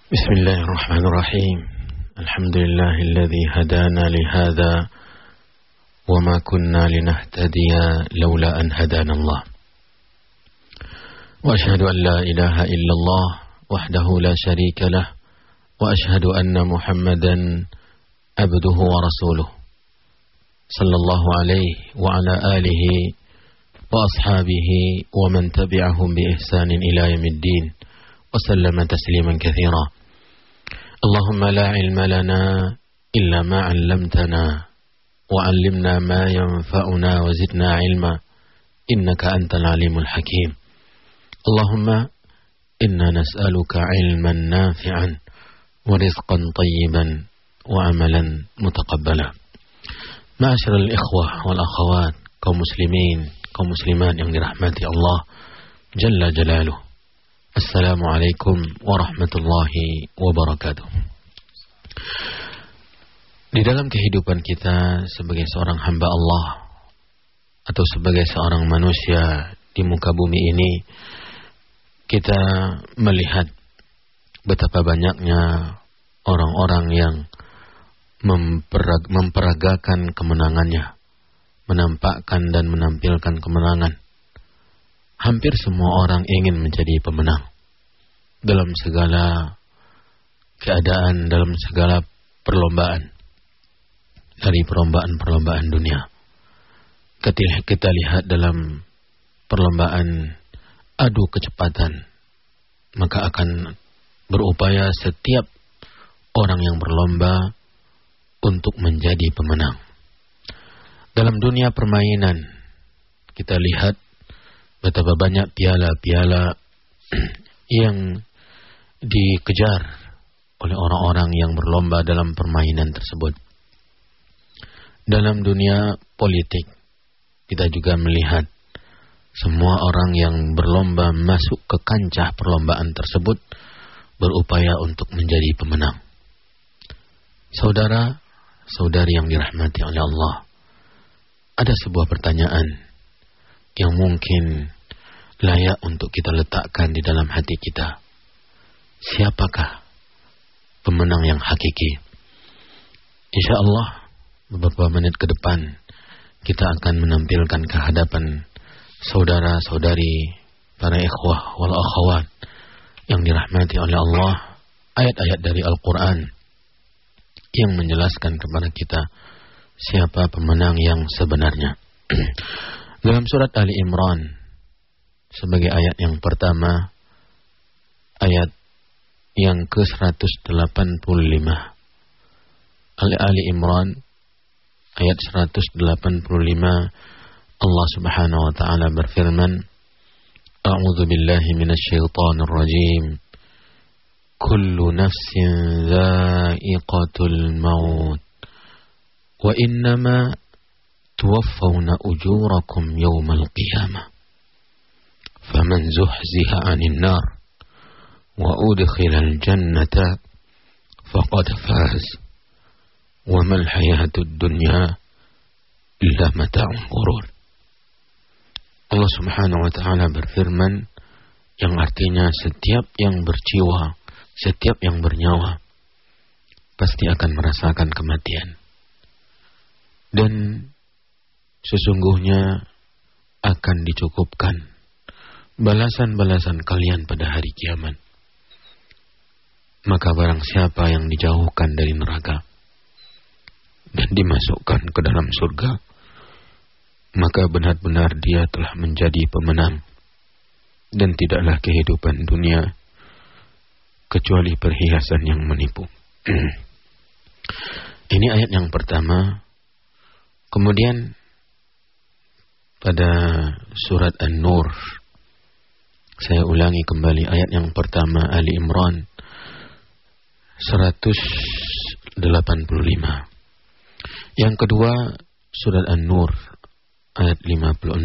بسم الله الرحمن الرحيم الحمد لله الذي هدانا لهذا وما كنا لنهتدي لولا أن هدانا الله وأشهد أن لا إله إلا الله وحده لا شريك له وأشهد أن محمدا عبده ورسوله صلى الله عليه وعلى آله وأصحابه ومن تبعهم بإحسان إلى يوم الدين وسلم تسليما كثيرا اللهم لا علم لنا إلا ما علمتنا وعلمنا ما ينفعنا وزدنا علما إنك أنت العليم الحكيم اللهم إنا نسألك علما نافعا ورزقا طيبا وعملا متقبلا معاشر الإخوة والأخوات kaum muslimin, kaum muslimat yang dirahmati Allah Jalla Jalaluh. Assalamualaikum warahmatullahi wabarakatuh. Di dalam kehidupan kita sebagai seorang hamba Allah atau sebagai seorang manusia di muka bumi ini, kita melihat betapa banyaknya orang-orang yang memperagakan kemenangannya, menampakkan dan menampilkan kemenangan. Hampir semua orang ingin menjadi pemenang dalam segala keadaan, dalam segala perlombaan, dari perlombaan-perlombaan dunia. Ketika kita lihat dalam perlombaan adu kecepatan, maka akan berupaya setiap orang yang berlomba untuk menjadi pemenang. Dalam dunia permainan, kita lihat betapa banyak piala-piala yang dikejar oleh orang-orang yang berlomba dalam permainan tersebut. Dalam dunia politik, kita juga melihat semua orang yang berlomba masuk ke kancah perlombaan tersebut berupaya untuk menjadi pemenang. Saudara, saudari yang dirahmati oleh Allah, ada sebuah pertanyaan yang mungkin layak untuk kita letakkan di dalam hati kita. Siapakah pemenang yang hakiki? Insya Allah beberapa menit ke depan kita akan menampilkan ke hadapan saudara-saudari, para ikhwah wal akhwat yang dirahmati oleh Allah, ayat-ayat dari Al-Quran yang menjelaskan kepada kita siapa pemenang yang sebenarnya. Dalam surat Ali Imran, sebagai ayat yang pertama, ayat yang ke-185. Ali Imran, ayat 185, Allah subhanahu wa ta'ala berfirman, A'udzu billahi minasyaitonir rajim. Kullu nafsin dha'iqatul maut. Wa innama tuwaffawna ujurakum yawmal qiyamah. Faman zuhziha 'anil nar wa udkhilal jannata faqad faz. Wa mal hayatud dunya illa mata'un ghurur. Allah Subhanahu wa taala berfirman yang artinya setiap yang berjiwa, setiap yang bernyawa pasti akan merasakan kematian. Dan sesungguhnya akan dicukupkan balasan-balasan kalian pada hari kiamat. Maka barang siapa yang dijauhkan dari neraka dan dimasukkan ke dalam surga, maka benar-benar dia telah menjadi pemenang. Dan tidaklah kehidupan dunia kecuali perhiasan yang menipu. Ini ayat yang pertama. Kemudian pada surat An-Nur, saya ulangi kembali ayat yang pertama, Ali Imran 185. Yang kedua surat An-Nur ayat 56.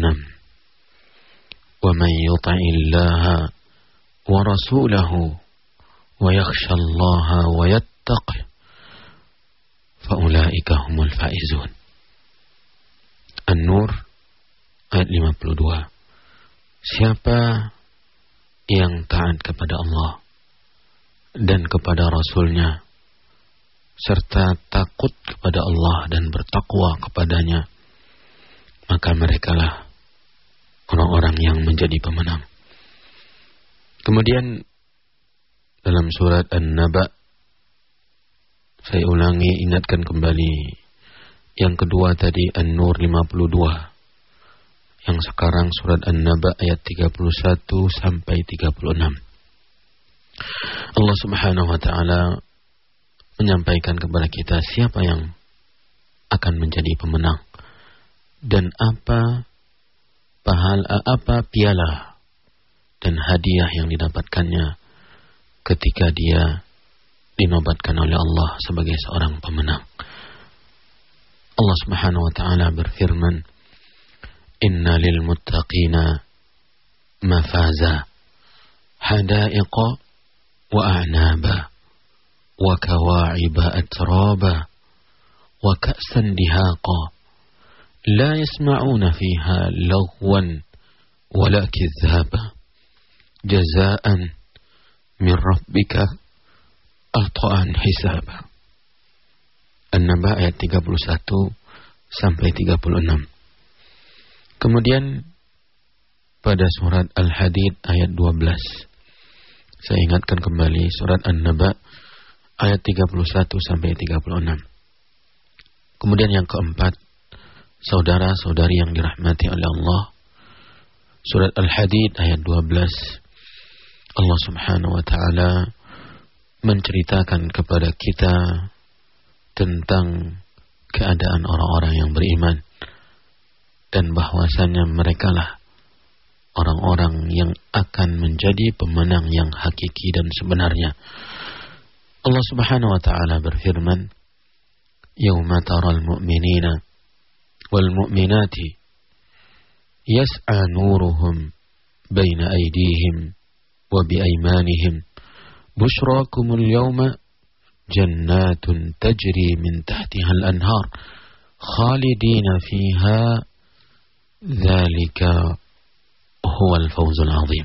Wa man yuti'illaha wa rasulahu wa yakhshallaha wa yattaqih fa ulaika humul faizun. An-Nur ayat 52. Siapa yang taat kepada Allah dan kepada Rasul-Nya, serta takut kepada Allah dan bertakwa kepadanya, maka merekalah orang-orang yang menjadi pemenang. Kemudian dalam surat An-Naba, saya ulangi, ingatkan kembali, yang kedua tadi An-Nur 52, yang sekarang surat An-Naba ayat 31 sampai 36. Allah Subhanahu wa taala menyampaikan kepada kita siapa yang akan menjadi pemenang dan apa piala dan hadiah yang didapatkannya ketika dia dinobatkan oleh Allah sebagai seorang pemenang. Allah Subhanahu wa taala berfirman, "Inna lil muttaqina mafaza hadaiqa wa a'naba wa kawa'iba atraba wa ka'san dihaqa la yasma'una fiha laghwan wala kizhaba jazaan min rabbika ata'an hisaba." An-Naba ayat 31 sampai 36. Kemudian pada surat Al-Hadid ayat 12. Saya ingatkan kembali surat An-Naba ayat 31 sampai 36. Kemudian yang keempat, saudara-saudari yang dirahmati oleh Allah, surat Al-Hadid ayat 12. Allah Subhanahu wa taala menceritakan kepada kita tentang keadaan orang-orang yang beriman dan bahwasanya merekalah orang-orang yang akan menjadi pemenang yang hakiki dan sebenarnya. Allah Subhanahu wa taala berfirman, "Yauma taral mu'minina wal mu'minati yas'a nuruhum baina aydihim wa bi aymanihim bushrakumul yawma jannatun tajri min tahtiha al-anhar khalidina fiha dzalika huwal fawzul azim."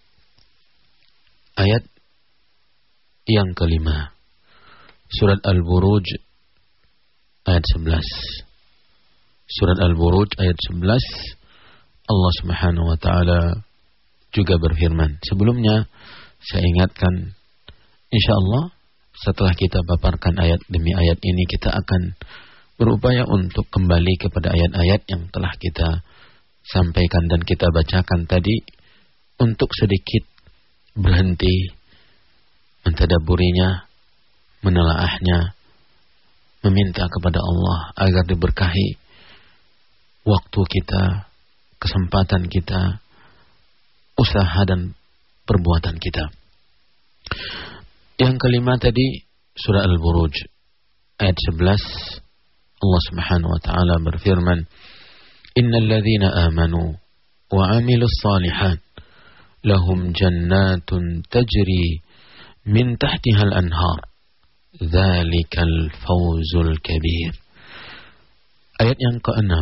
Ayat yang kelima, surat Al-Buruj ayat 11. Surat Al-Buruj ayat 11, Allah Subhanahu wa taala juga berfirman. Sebelumnya saya ingatkan, insyaallah setelah kita paparkan ayat demi ayat ini, kita akan berupaya untuk kembali kepada ayat-ayat yang telah kita sampaikan dan kita bacakan tadi, untuk sedikit berhenti, mentadabburinya, menelaahnya, meminta kepada Allah agar diberkahi waktu kita, kesempatan kita, usaha dan perbuatan kita. Yang kelima tadi surah Al-Buruj ayat 11, Allah Subhanahu wa taala berfirman, "Innal ladzina amanu wa 'amilus shalihat lahum jannatun tajri min tahtihal anhar dzalikal fawzul kabir." Ayat yang keenam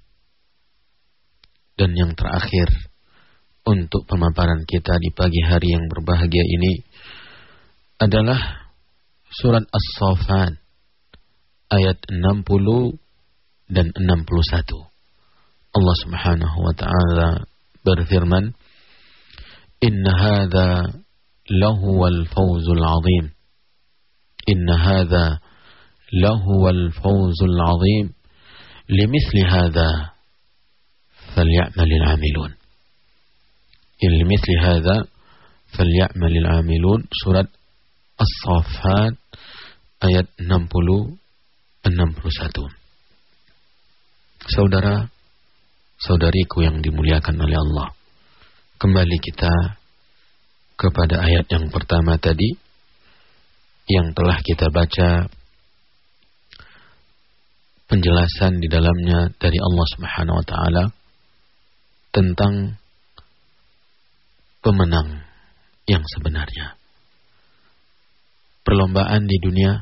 dan yang terakhir untuk pemaparan kita di pagi hari yang berbahagia ini adalah surat As-Saffat ayat 60 dan 61. Allah Subhanahu wa taala berfirman, "Inna hadza lahuwal fawzul azim. Inna hadza lahuwal fawzul azim. Limithli hadza falyamalil 'amilun." Limithli hadza falyamalil 'amilun. Surat As-Saffat ayat 60-61. Saudara-saudariku yang dimuliakan oleh Allah, kembali kita kepada ayat yang pertama tadi yang telah kita baca penjelasan di dalamnya dari Allah Subhanahu wa taala tentang pemenang yang sebenarnya. Perlombaan di dunia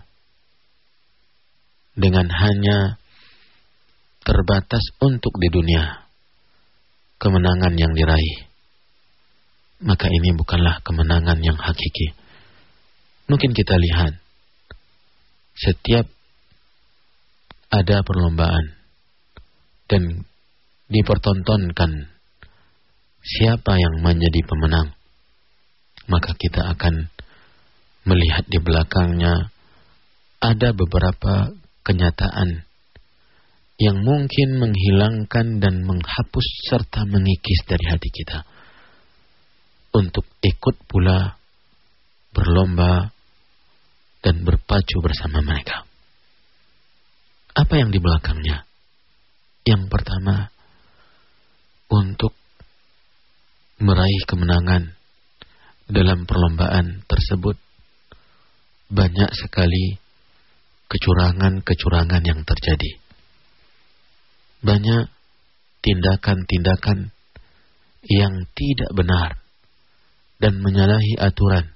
dengan hanya terbatas untuk di dunia, kemenangan yang diraih, maka ini bukanlah kemenangan yang hakiki. Mungkin kita lihat setiap ada perlombaan dan dipertontonkan siapa yang menjadi pemenang, maka kita akan melihat di belakangnya ada beberapa kenyataan yang mungkin menghilangkan dan menghapus serta mengikis dari hati kita untuk ikut pula berlomba dan berpacu bersama mereka. Apa yang di belakangnya? Yang pertama, untuk meraih kemenangan dalam perlombaan tersebut, banyak sekali kecurangan-kecurangan yang terjadi. Banyak tindakan-tindakan yang tidak benar dan menyalahi aturan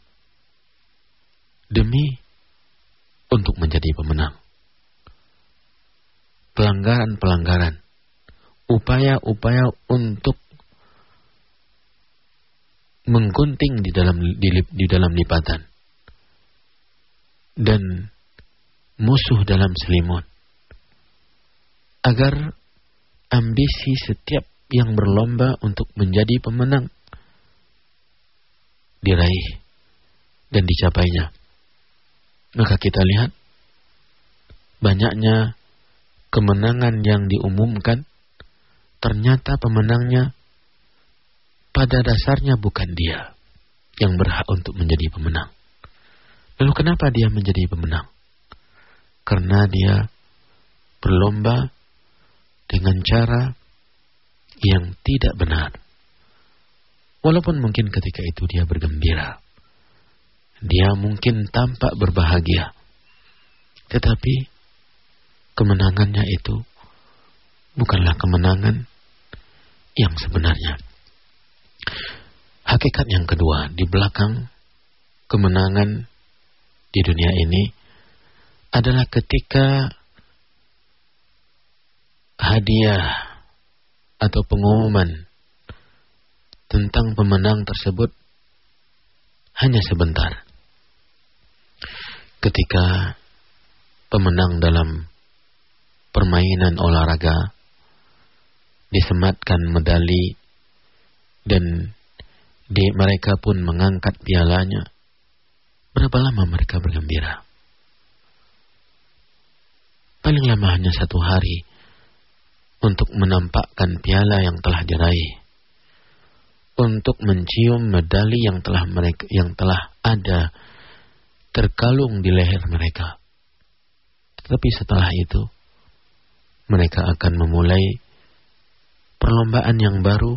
demi untuk menjadi pemenang. Pelanggaran-pelanggaran, upaya-upaya untuk menggunting di dalam lipatan dan musuh dalam selimut, agar ambisi setiap yang berlomba untuk menjadi pemenang diraih dan dicapainya. Maka kita lihat banyaknya kemenangan yang diumumkan, ternyata pemenangnya pada dasarnya bukan dia yang berhak untuk menjadi pemenang. Lalu kenapa dia menjadi pemenang? Karena dia berlomba dengan cara yang tidak benar. Walaupun mungkin ketika itu dia bergembira, dia mungkin tampak berbahagia, tetapi kemenangannya itu bukanlah kemenangan yang sebenarnya. Hakikat yang kedua, di belakang kemenangan di dunia ini adalah ketika hadiah atau pengumuman tentang pemenang tersebut hanya sebentar. Ketika pemenang dalam permainan olahraga disematkan medali dan mereka pun mengangkat pialanya, berapa lama mereka bergembira? Paling lama hanya 1 hari untuk menampakkan piala yang telah diraih, untuk mencium medali yang telah ada terkalung di leher mereka. Tetapi setelah itu mereka akan memulai perlombaan yang baru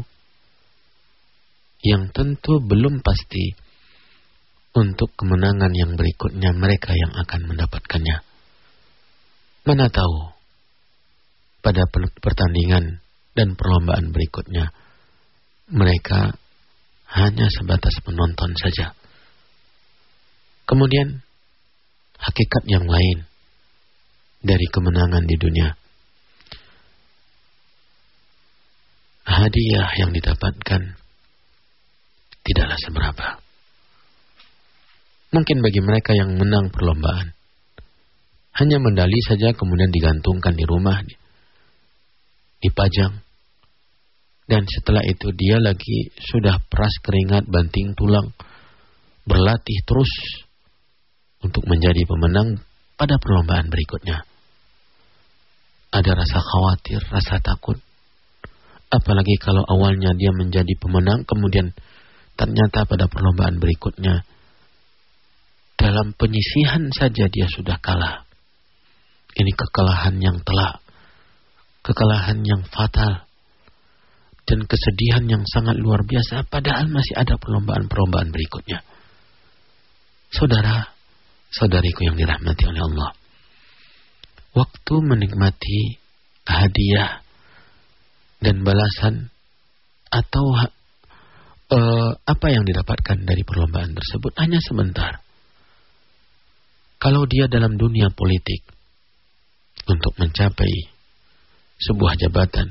yang tentu belum pasti untuk kemenangan yang berikutnya mereka yang akan mendapatkannya. Mana tahu pada pertandingan dan perlombaan berikutnya mereka hanya sebatas penonton saja. Kemudian hakikat yang lain dari kemenangan di dunia, hadiah yang didapatkan tidaklah seberapa. Mungkin bagi mereka yang menang perlombaan, hanya medali saja kemudian digantungkan di rumah, dipajang. Dan setelah itu dia lagi sudah peras keringat, banting tulang, berlatih terus untuk menjadi pemenang pada perlombaan berikutnya. Ada rasa khawatir, rasa takut. Apalagi kalau awalnya dia menjadi pemenang, kemudian ternyata pada perlombaan berikutnya dalam penyisihan saja dia sudah kalah. Ini kekalahan yang telak, kekalahan yang fatal, dan kesedihan yang sangat luar biasa, padahal masih ada perlombaan-perlombaan berikutnya. Saudara, saudariku yang dirahmati oleh Allah, waktu menikmati hadiah dan balasan atau apa yang didapatkan dari perlombaan tersebut hanya sebentar. Kalau dia dalam dunia politik untuk mencapai sebuah jabatan,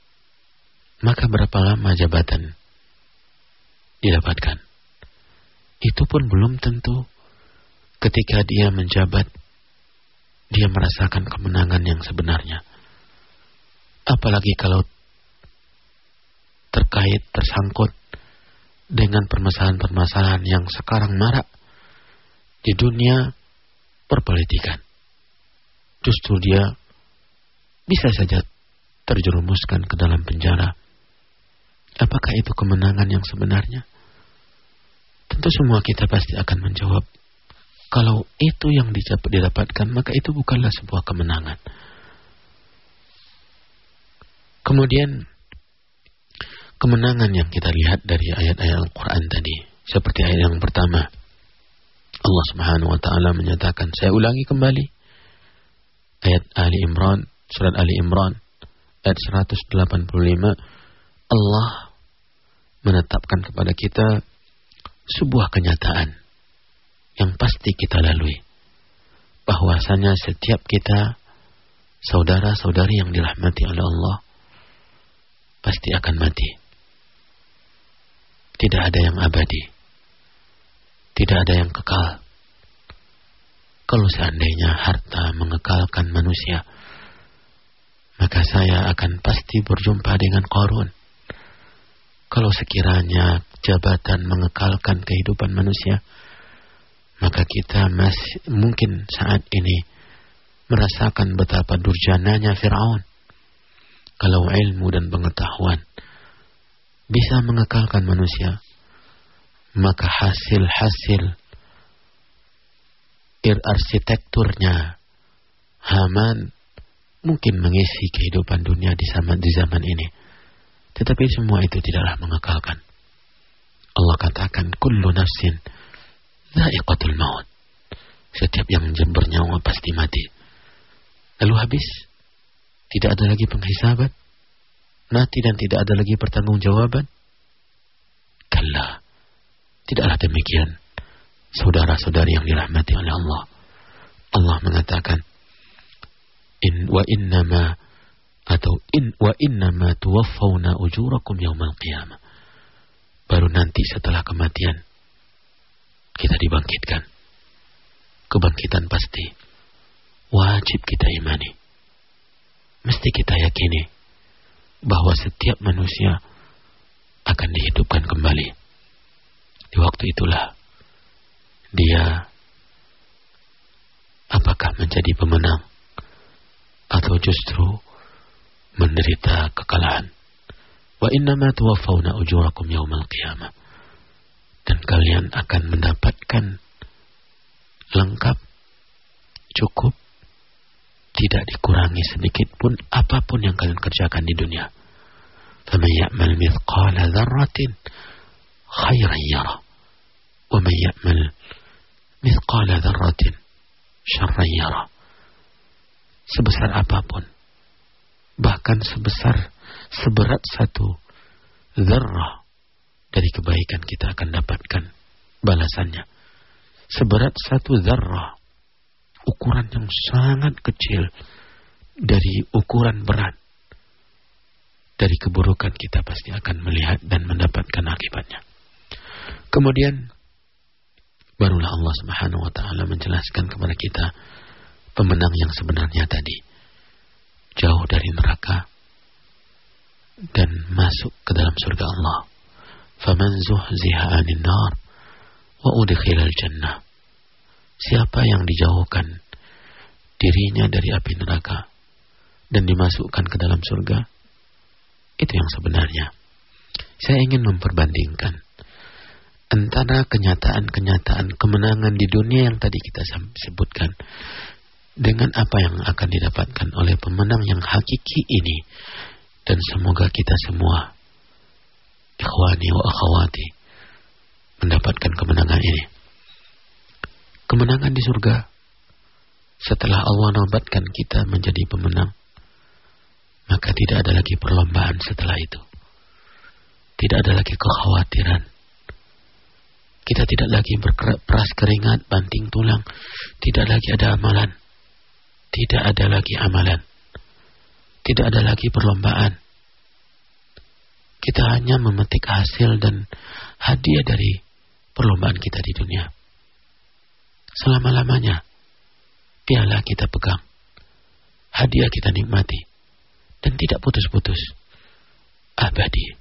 maka berapa lama jabatan didapatkan? itu pun belum tentu ketika dia menjabat dia merasakan kemenangan yang sebenarnya. Apalagi kalau tersangkut dengan permasalahan-permasalahan yang sekarang marak di dunia perpolitikan. Justru dia bisa saja terjerumuskan ke dalam penjara. Apakah itu kemenangan yang sebenarnya? Tentu semua kita pasti akan menjawab, kalau itu yang didapatkan, maka itu bukanlah sebuah kemenangan. Kemudian, kemenangan yang kita lihat dari ayat-ayat Al-Quran tadi, seperti ayat yang pertama, Allah Subhanahu wa Ta'ala menyatakan, saya ulangi kembali, ayat Ali Imran, surat Ali Imran, ayat 185, Allah menetapkan kepada kita sebuah kenyataan yang pasti kita lalui, bahwasanya setiap kita, saudara-saudari yang dirahmati oleh Allah, pasti akan mati. Tidak ada yang abadi, tidak ada yang kekal. Kalau seandainya harta mengekalkan manusia, maka saya akan pasti berjumpa dengan Qarun. Kalau sekiranya jabatan mengekalkan kehidupan manusia, maka kita masih mungkin saat ini merasakan betapa durjananya Fir'aun. Kalau ilmu dan pengetahuan bisa mengekalkan manusia, maka hasil-hasil arsitekturnya Haman mungkin mengisi kehidupan dunia di zaman ini. Tetapi semua itu tidaklah mengekalkan. Allah katakan, kullu nafsin dha'iqatul maut. Setiap yang bernyawa pasti mati. Lalu habis. Tidak ada lagi penghisaban. Mati dan tidak ada lagi pertanggungjawaban. Kalla. Tidaklah demikian. Saudara-saudari yang dirahmati oleh Allah. Allah mengatakan, wa innama tuwaffawna ujurakum yawmal qiyamah. Baru nanti setelah kematian kita dibangkitkan. Kebangkitan pasti wajib kita imani. Mesti kita yakini bahwa setiap manusia akan dihidupkan kembali. Di waktu itulah dia apakah menjadi pemenang atau justru menderita kekalahan. Wa innama tuwaffawna ujurakum yawmal qiyamah. Dan kalian akan mendapatkan lengkap, cukup, tidak dikurangi sedikit pun apapun yang kalian kerjakan di dunia. Faman ya'mal mithqala dzarratin khairan yara, wa man ya'mal mithqala dzarratin syarran yara. Sebesar apapun, bahkan seberat satu dzarrah dari kebaikan kita akan dapatkan balasannya. Seberat satu dzarrah, ukuran yang sangat kecil dari ukuran berat dari keburukan, kita pasti akan melihat dan mendapatkan akibatnya. Kemudian barulah Allah Subhanahu wa Ta'ala menjelaskan kepada kita pemenang yang sebenarnya tadi, jauh dari neraka dan masuk ke dalam surga Allah. Faman zuhziha 'anil nar wa udkhilal jannah. Siapa yang dijauhkan dirinya dari api neraka dan dimasukkan ke dalam surga, itu yang sebenarnya. Saya ingin memperbandingkan antara kenyataan-kenyataan kemenangan di dunia yang tadi kita sebutkan dengan apa yang akan didapatkan oleh pemenang yang hakiki ini. Dan semoga kita semua, ikhwani wa akhwati, mendapatkan kemenangan ini. Kemenangan di surga, setelah Allah nobatkan kita menjadi pemenang, maka tidak ada lagi perlombaan setelah itu. Tidak ada lagi kekhawatiran. Kita tidak lagi berperas keringat, banting tulang. Tidak lagi ada amalan. Tidak ada lagi amalan. Tidak ada lagi perlombaan. Kita hanya memetik hasil dan hadiah dari perlombaan kita di dunia. Selama-lamanya piala kita pegang, hadiah kita nikmati, dan tidak putus-putus. Abadi,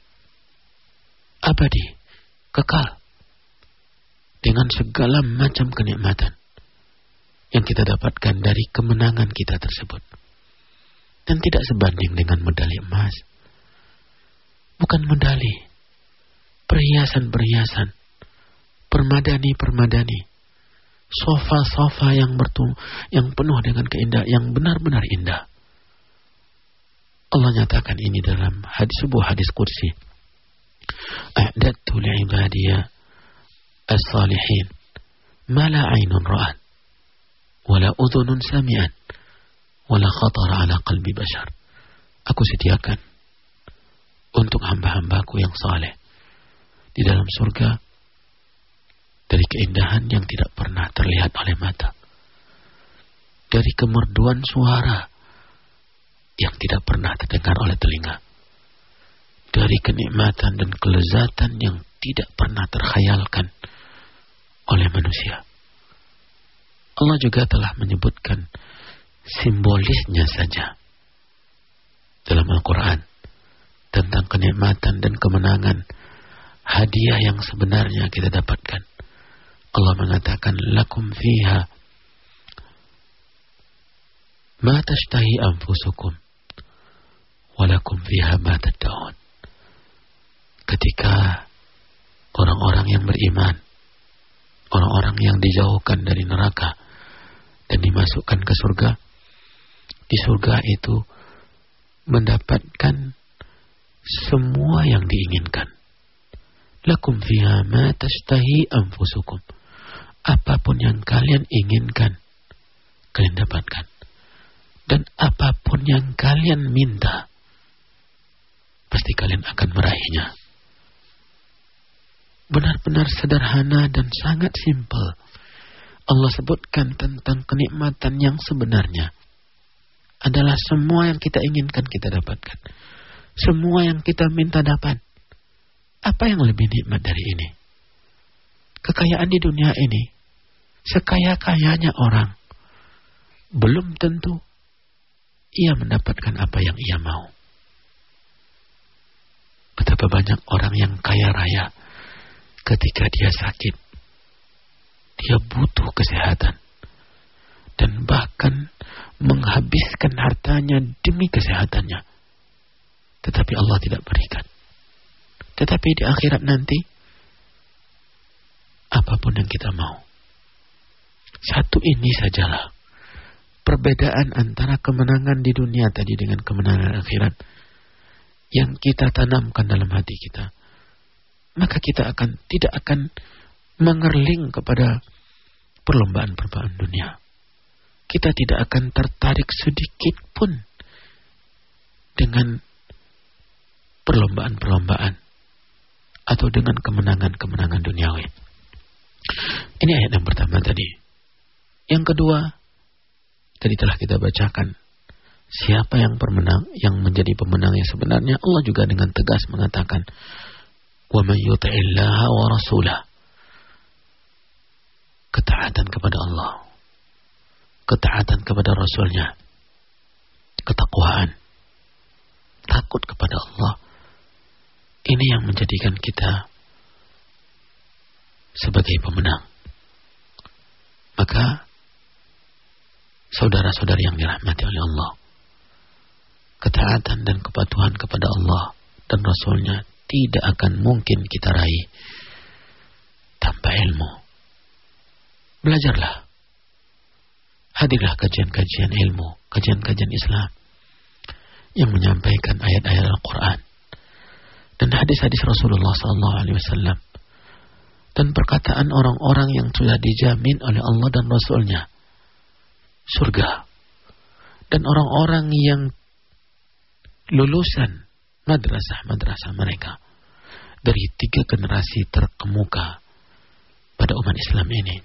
kekal, dengan segala macam kenikmatan yang kita dapatkan dari kemenangan kita tersebut. Dan tidak sebanding dengan medali emas. Bukan medali, perhiasan-perhiasan, permadani-permadani, sofa-sofa yang penuh dengan keindahan, yang benar-benar indah. Allah nyatakan ini dalam sebuah hadis qudsi. A'dadtu li'ibadiyya as-salihin ma la 'ainun ra'at wa la udhunun sami'at wa la khatara 'ala qalbi bashar. Aku sediakan untuk hamba-hambaku yang saleh di dalam surga dari keindahan yang tidak pernah terlihat oleh mata, dari kemerduan suara yang tidak pernah terdengar oleh telinga, dari kenikmatan dan kelezatan yang tidak pernah terkhayalkan oleh manusia. Allah juga telah menyebutkan simbolisnya saja dalam Al-Quran tentang kenikmatan dan kemenangan, hadiah yang sebenarnya kita dapatkan. Allah mengatakan, lakum fiha ma tashtahi anfusukum walakum fiha ma tad'un. Ketika orang-orang yang beriman, orang-orang yang dijauhkan dari neraka dan dimasukkan ke surga, di surga itu mendapatkan semua yang diinginkan. Lakum fiha ma tashtahi anfusukum. Apapun yang kalian inginkan, kalian dapatkan. Dan apapun yang kalian minta, pasti kalian akan meraihnya. Benar-benar sederhana dan sangat simpel. Allah sebutkan tentang kenikmatan yang sebenarnya adalah semua yang kita inginkan kita dapatkan. Semua yang kita minta dapat. Apa yang lebih nikmat dari ini? Kekayaan di dunia ini, sekaya-kayanya orang, belum tentu ia mendapatkan apa yang ia mau. Betapa banyak orang yang kaya raya, ketika dia sakit, dia butuh kesehatan, dan bahkan menghabiskan hartanya demi kesehatannya. Tetapi Allah tidak berikan. Tetapi di akhirat nanti, apapun yang kita mau. Satu ini sajalah perbedaan antara kemenangan di dunia tadi dengan kemenangan akhirat yang kita tanamkan dalam hati kita. Maka kita tidak akan mengerling kepada perlombaan-perlombaan dunia. Kita tidak akan tertarik sedikit pun dengan perlombaan-perlombaan atau dengan kemenangan-kemenangan duniawi. Ini ayat yang pertama tadi. Yang kedua, tadi telah kita bacakan. Siapa yang menjadi pemenang yang sebenarnya? Allah juga dengan tegas mengatakan, wa man yuti'illaha wa rasulah. Ketaatan kepada Allah, ketaatan kepada Rasulnya, ketakwaan, takut kepada Allah. Ini yang menjadikan kita sebagai pemenang. Maka saudara-saudari yang dirahmati oleh Allah, ketaatan dan kepatuhan kepada Allah dan Rasulnya tidak akan mungkin kita raih tanpa ilmu. Belajarlah. Hadirlah kajian-kajian ilmu, kajian-kajian Islam yang menyampaikan ayat-ayat Al-Quran dan hadis-hadis Rasulullah SAW dan perkataan orang-orang yang sudah dijamin oleh Allah dan Rasulnya surga, dan orang-orang yang lulusan madrasah-madrasah mereka dari 3 generasi terkemuka pada umat Islam ini.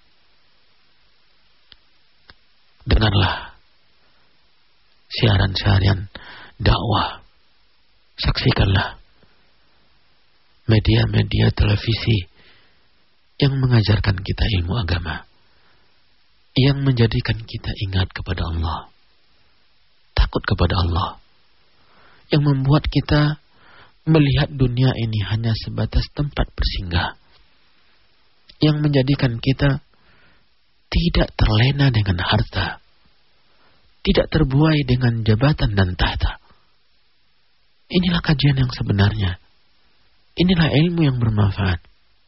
Dengarlah siaran-siaran dakwah, saksikanlah media-media televisi yang mengajarkan kita ilmu agama, yang menjadikan kita ingat kepada Allah, takut kepada Allah, yang membuat kita melihat dunia ini hanya sebatas tempat bersinggah, yang menjadikan kita tidak terlena dengan harta, tidak terbuai dengan jabatan dan tahta. Inilah kajian yang sebenarnya. Inilah ilmu yang bermanfaat.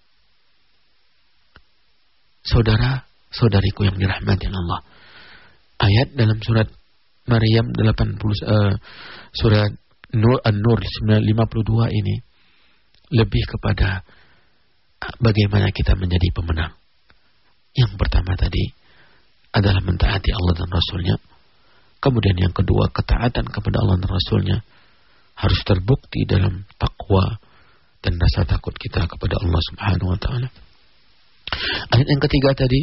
Saudara-saudariku yang dirahmati Allah. Ayat dalam surat Maryam 80 surat An-Nur 52 ini lebih kepada bagaimana kita menjadi pemenang. Yang pertama tadi adalah mentaati Allah dan Rasulnya. Kemudian yang kedua, ketaatan kepada Allah dan Rasulnya harus terbukti dalam takwa dan rasa takut kita kepada Allah Subhanahu wa taala. Ayat yang ketiga tadi,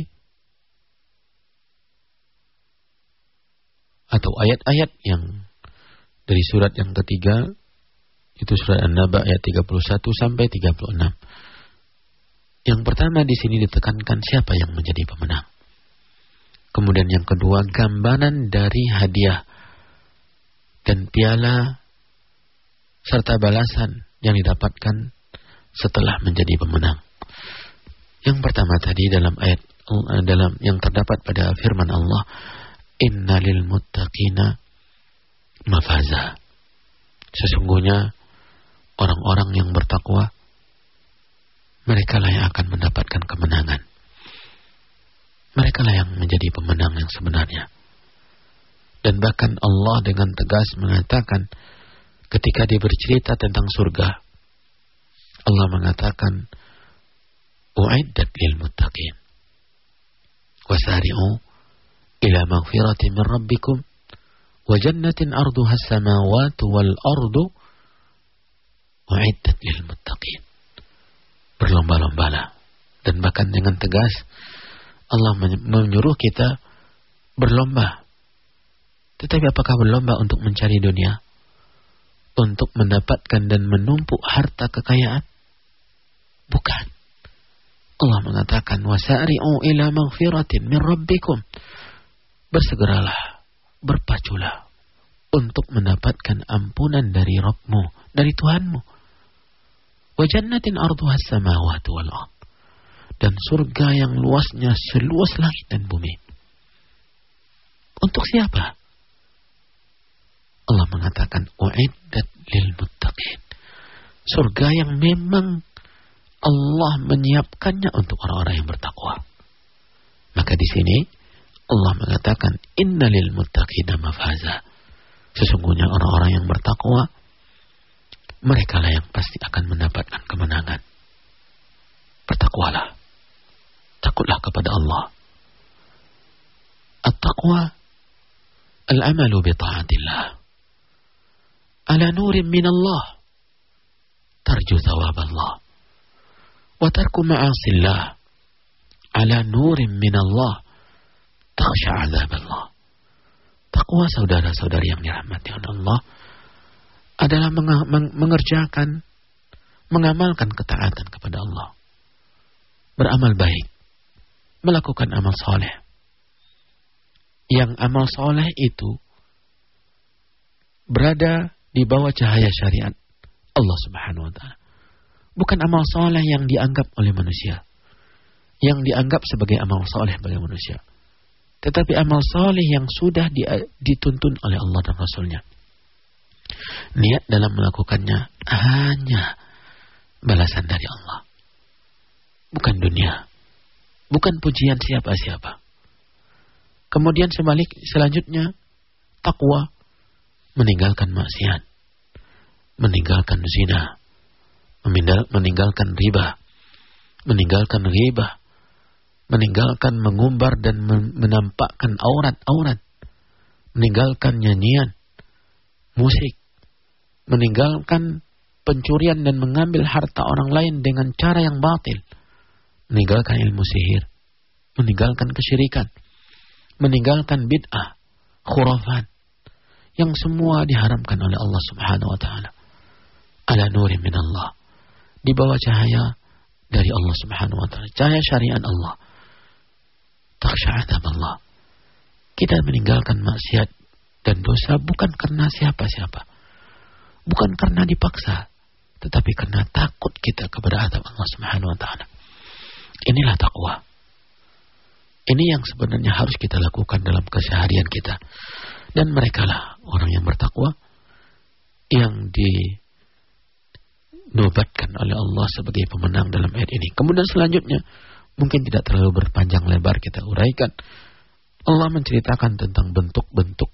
atau ayat-ayat yang dari surat yang ketiga, itu surat An-Naba ayat 31 sampai 36. Yang pertama di sini ditekankan siapa yang menjadi pemenang. Kemudian yang kedua, gambaran dari hadiah dan piala serta balasan yang didapatkan setelah menjadi pemenang. Yang pertama tadi dalam ayat yang terdapat pada firman Allah, innalil muttaqina mafaza. Sesungguhnya orang-orang yang bertakwa, mereka lah yang akan mendapatkan kemenangan. Mereka lah yang menjadi pemenang yang sebenarnya. Dan bahkan Allah dengan tegas mengatakan ketika dia bercerita tentang surga, Allah mengatakan, u'iddat lil muttaqin. Wasari'u ila maghfirati min rabbikum wa jannatin arduha as-samawati wal ardu u'iddat lil muttaqin. Berlomba-lombalah. Dan bahkan dengan tegas Allah menyuruh kita berlomba. Tetapi apakah berlomba untuk mencari dunia? Untuk mendapatkan dan menumpuk harta kekayaan? Bukan. Allah mengatakan, wasari'u ila maghfiratin min rabbikum. Bersegeralah, berpaculah untuk mendapatkan ampunan dari Rabbmu, dari Tuhanmu. Wa jannatin arduha as-samawati wal ard. Dan surga yang luasnya seluas langit dan bumi. Untuk siapa? Allah mengatakan, u'iddat lil muttaqin. Surga yang memang Allah menyiapkannya untuk orang-orang yang bertakwa. Maka di sini Allah mengatakan, innalil muttaqina mafaza. Sesungguhnya orang-orang yang bertakwa, mereka lah yang pasti akan mendapatkan kemenangan. Bertakwalah. Takutlah kepada Allah. At-taqwa al-amalu bi ta'atillah ala nurin min Allah tarju thawab Allah wa tarku ma'asillah ala nurin min Allah takhsha 'adzab Allah. Takwa, saudara-saudari yang dirahmati Allah, adalah mengerjakan, mengamalkan ketaatan kepada Allah, beramal baik, melakukan amal soleh. Yang amal soleh itu berada di bawah cahaya syariat Allah Subhanahu wa ta'ala. Bukan amal soleh yang dianggap oleh manusia, yang dianggap sebagai amal soleh bagi manusia, tetapi amal soleh yang sudah dituntun oleh Allah dan Rasulnya. Niat dalam melakukannya hanya balasan dari Allah, bukan dunia, bukan pujian siapa-siapa. Kemudian selanjutnya takwa, meninggalkan maksiat, meninggalkan zina, meninggalkan riba, meninggalkan ghibah, meninggalkan mengumbar dan menampakkan aurat-aurat, meninggalkan nyanyian, musik, meninggalkan pencurian dan mengambil harta orang lain dengan cara yang batil, meninggalkan ilmu sihir, meninggalkan kesyirikan, meninggalkan bid'ah, khurafat, yang semua diharamkan oleh Allah Subhanahu wa ta'ala. Ala nurin min Allah, di bawah cahaya dari Allah Subhanahu wa taala, cahaya syariat Allah. Takhsha adab Allah. Kita meninggalkan maksiat dan dosa bukan karena siapa-siapa. Bukan karena dipaksa, tetapi karena takut kita kepada adab Allah Subhanahu wa taala. Inilah takwa. Ini yang sebenarnya harus kita lakukan dalam keseharian kita. Dan merekalah orang yang bertakwa yang dinobatkan oleh Allah sebagai pemenang dalam ayat ini. Kemudian selanjutnya, mungkin tidak terlalu berpanjang lebar kita uraikan. Allah menceritakan tentang bentuk-bentuk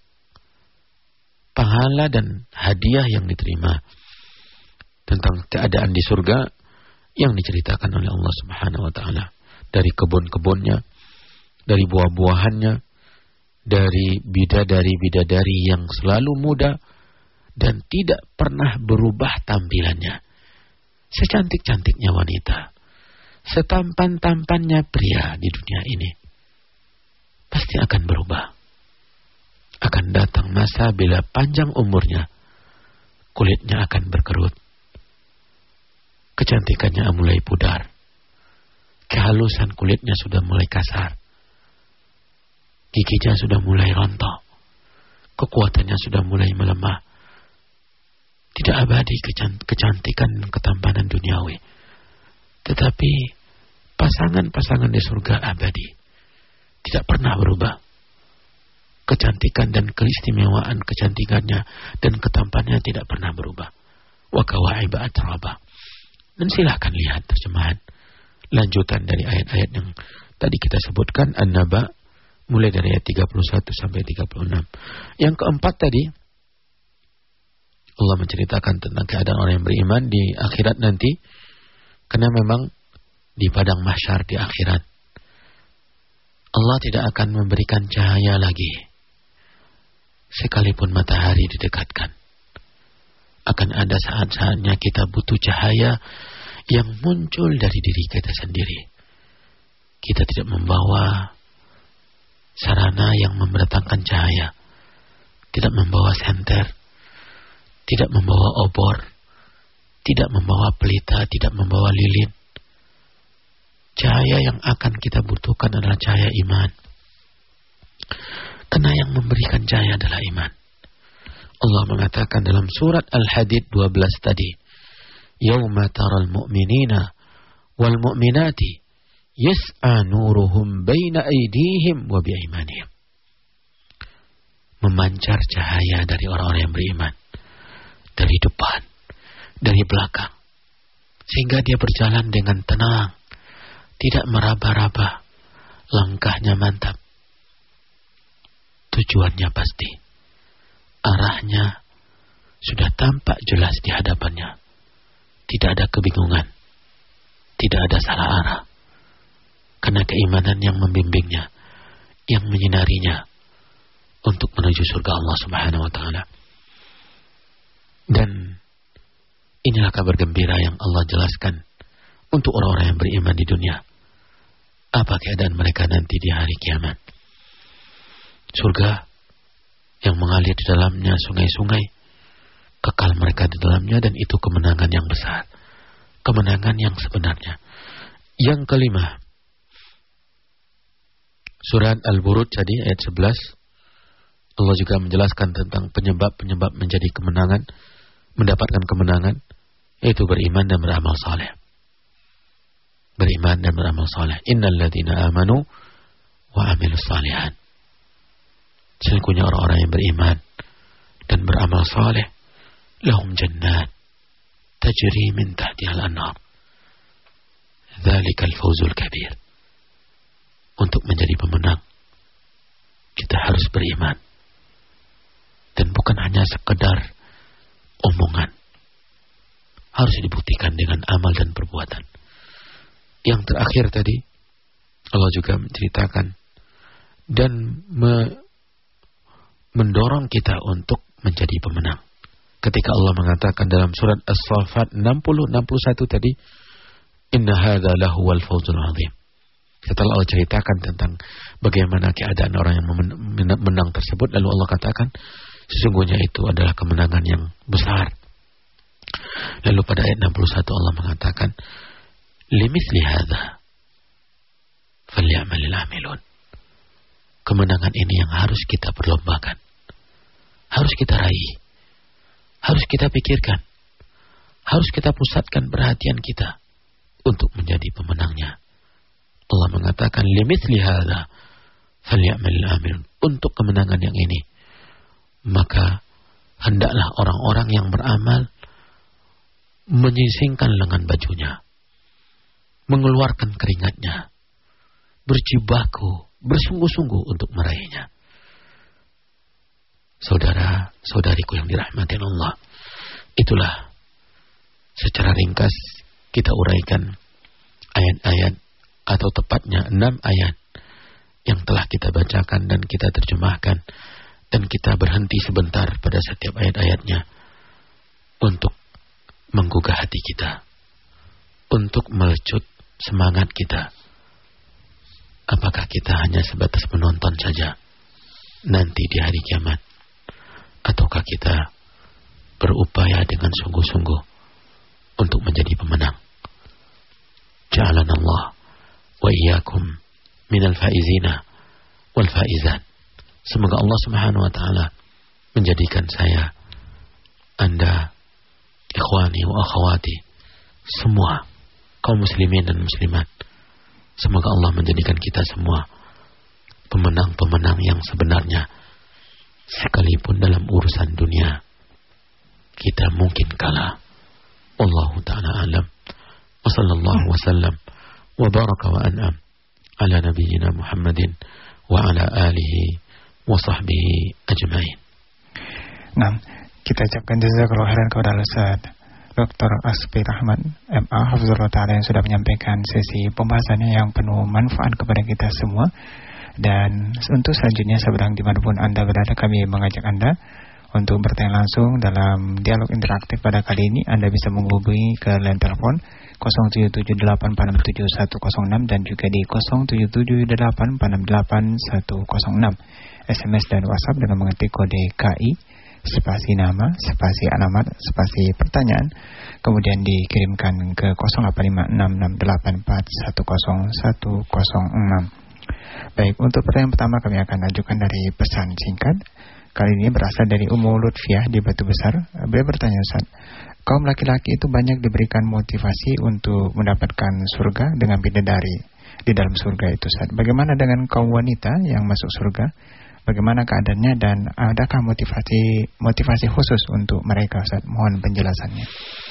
pahala dan hadiah yang diterima. Tentang keadaan di surga yang diceritakan oleh Allah Subhanahu wa taala. Dari kebun-kebunnya, dari buah-buahannya, dari bidadari-bidadari yang selalu muda dan tidak pernah berubah tampilannya. Secantik-cantiknya wanita, setampan-tampannya pria di dunia ini, pasti akan berubah. Akan datang masa bila panjang umurnya, kulitnya akan berkerut, kecantikannya mulai pudar, kehalusan kulitnya sudah mulai kasar, giginya sudah mulai rontok, kekuatannya sudah mulai melemah. Tidak abadi kecantikan dan ketampanan duniawi, tetapi pasangan-pasangan di surga abadi, tidak pernah berubah. Kecantikan dan keistimewaan kecantikannya dan ketampanannya tidak pernah berubah. Wa kawaiba atraba. Dan silakan lihat terjemahan lanjutan dari ayat-ayat yang tadi kita sebutkan, An-Naba, mulai dari ayat 31 sampai 36. Yang keempat tadi, Allah menceritakan tentang keadaan orang yang beriman di akhirat nanti. Karena memang di padang mahsyar di akhirat, Allah tidak akan memberikan cahaya lagi. Sekalipun matahari didekatkan, akan ada saat-saatnya kita butuh cahaya yang muncul dari diri kita sendiri. Kita tidak membawa sarana yang mendatangkan cahaya, tidak membawa senter, tidak membawa obor, tidak membawa pelita, tidak membawa lilin. Cahaya yang akan kita butuhkan adalah cahaya iman. Karena yang memberikan cahaya adalah iman. Allah mengatakan dalam surat Al-Hadid 12 tadi, Yauma taral mu'minina wal mu'minati yas'a nuruhum baina aydihim wa bi'imanihim. Memancar cahaya dari orang-orang yang beriman, dari depan, dari belakang, sehingga dia berjalan dengan tenang, tidak meraba-raba, langkahnya mantap, tujuannya pasti, arahnya sudah tampak jelas di hadapannya, tidak ada kebingungan, tidak ada salah arah, karena keimanan yang membimbingnya, yang menyinarinya untuk menuju surga Allah Subhanahu wa taala. Dan inilah kabar gembira yang Allah jelaskan untuk orang-orang yang beriman di dunia. Apa keadaan mereka nanti di hari kiamat? Surga yang mengalir di dalamnya sungai-sungai, kekal mereka di dalamnya, dan itu kemenangan yang besar, kemenangan yang sebenarnya. Yang kelima, surat Al-Buruj tadi ayat 11, Allah juga menjelaskan tentang penyebab-penyebab menjadi kemenangan, mendapatkan kemenangan, yaitu beriman dan beramal saleh. Beriman dan beramal saleh. Innal ladzina amanu wa amilus salihat. Sesungguhnya orang-orang yang beriman dan beramal saleh, lahum jannat tajri min tahtihal anhar. Dzalikal fawzul kabir. Untuk menjadi pemenang, kita harus beriman. Dan bukan hanya sekedar omongan, harus dibuktikan dengan amal dan perbuatan. Yang terakhir tadi, Allah juga menceritakan dan mendorong kita untuk menjadi pemenang. Ketika Allah mengatakan dalam surat As-Saffat 60-61 tadi, Inna hadza lahuwal fawzul azim. Setelah Allah ceritakan tentang bagaimana keadaan orang yang menang tersebut, lalu Allah katakan, sesungguhnya itu adalah kemenangan yang besar. Lalu pada ayat 61 Allah mengatakan, Limithli hadza falyamalil amilun. Kemenangan ini yang harus kita perlombakan. Harus kita raih. Harus kita pikirkan. Harus kita pusatkan perhatian kita untuk menjadi pemenangnya. Allah mengatakan limithli hadza falyamalil amilun. Untuk kemenangan yang ini, maka hendaklah orang-orang yang beramal menyisingkan lengan bajunya, mengeluarkan keringatnya, berjibaku, bersungguh-sungguh untuk meraihnya. Saudara-saudariku yang dirahmati Allah, itulah secara ringkas kita uraikan ayat-ayat, atau tepatnya 6 ayat yang telah kita bacakan dan kita terjemahkan, dan kita berhenti sebentar pada setiap ayat-ayatnya untuk menggugah hati kita, untuk melecut semangat kita. Apakah kita hanya sebatas menonton saja nanti di hari kiamat, ataukah kita berupaya dengan sungguh-sungguh untuk menjadi pemenang? Ja'alanallah wa iyyakum minal faizina wal faizat. Semoga Allah Subhanahu wa taala menjadikan saya, Anda, ikhwani wa akhwati, semua kaum muslimin dan muslimat, semoga Allah menjadikan kita semua pemenang-pemenang yang sebenarnya. Sekalipun dalam urusan dunia kita mungkin kalah. Wallahu ta'ala alam. Wa sallallahu wa sallam wa baraka wa an'am ala nabiyyina Muhammadin wa ala alihi wa sahbihi ajma'in. Nah, kita ucapkan jazakallahu khairan kepada Ustaz Dr. Asfi Rahman MA Hafizullah Ta'ala yang sudah menyampaikan sesi pembahasannya yang penuh manfaat kepada kita semua. Dan untuk selanjutnya, sahabat dimanapun Anda berada, kami mengajak Anda untuk bertanya langsung dalam dialog interaktif pada kali ini. Anda bisa menghubungi ke line telepon 0778467106 dan juga di 0778468106. SMS dan WhatsApp dengan mengetik kode KI spasi nama, spasi alamat, spasi pertanyaan, kemudian dikirimkan ke 085668410106. Baik, untuk pertanyaan pertama kami akan ajukan dari pesan singkat. Kali ini berasal dari Ummu Lutfiah di Batu Besar. Beliau bertanya, Ustaz, kaum laki-laki itu banyak diberikan motivasi untuk mendapatkan surga dengan bidadari di dalam surga itu, Ustaz. Bagaimana dengan kaum wanita yang masuk surga? Bagaimana keadaannya dan adakah motivasi khusus untuk mereka, Ustaz? Mohon penjelasannya.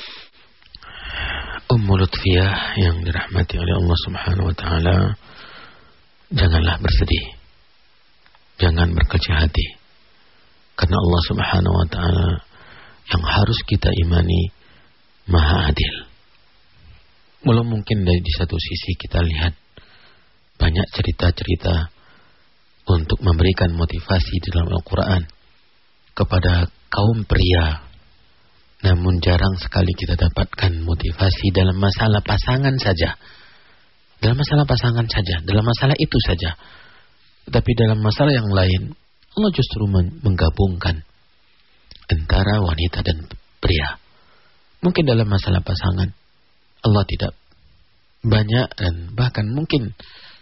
Ummu Lutfiah yang dirahmati oleh Allah Subhanahu wa taala, janganlah bersedih. Jangan berkecil hati. Karena Allah Subhanahu wa taala yang harus kita imani Maha Adil. Belum mungkin di satu sisi kita lihat banyak cerita-cerita untuk memberikan motivasi di dalam Al-Quran kepada kaum pria, namun jarang sekali kita dapatkan motivasi dalam masalah pasangan saja. Dalam masalah pasangan saja, dalam masalah itu saja. Tapi dalam masalah yang lain, Allah justru menggabungkan antara wanita dan pria. Mungkin dalam masalah pasangan Allah tidak banyak dan bahkan mungkin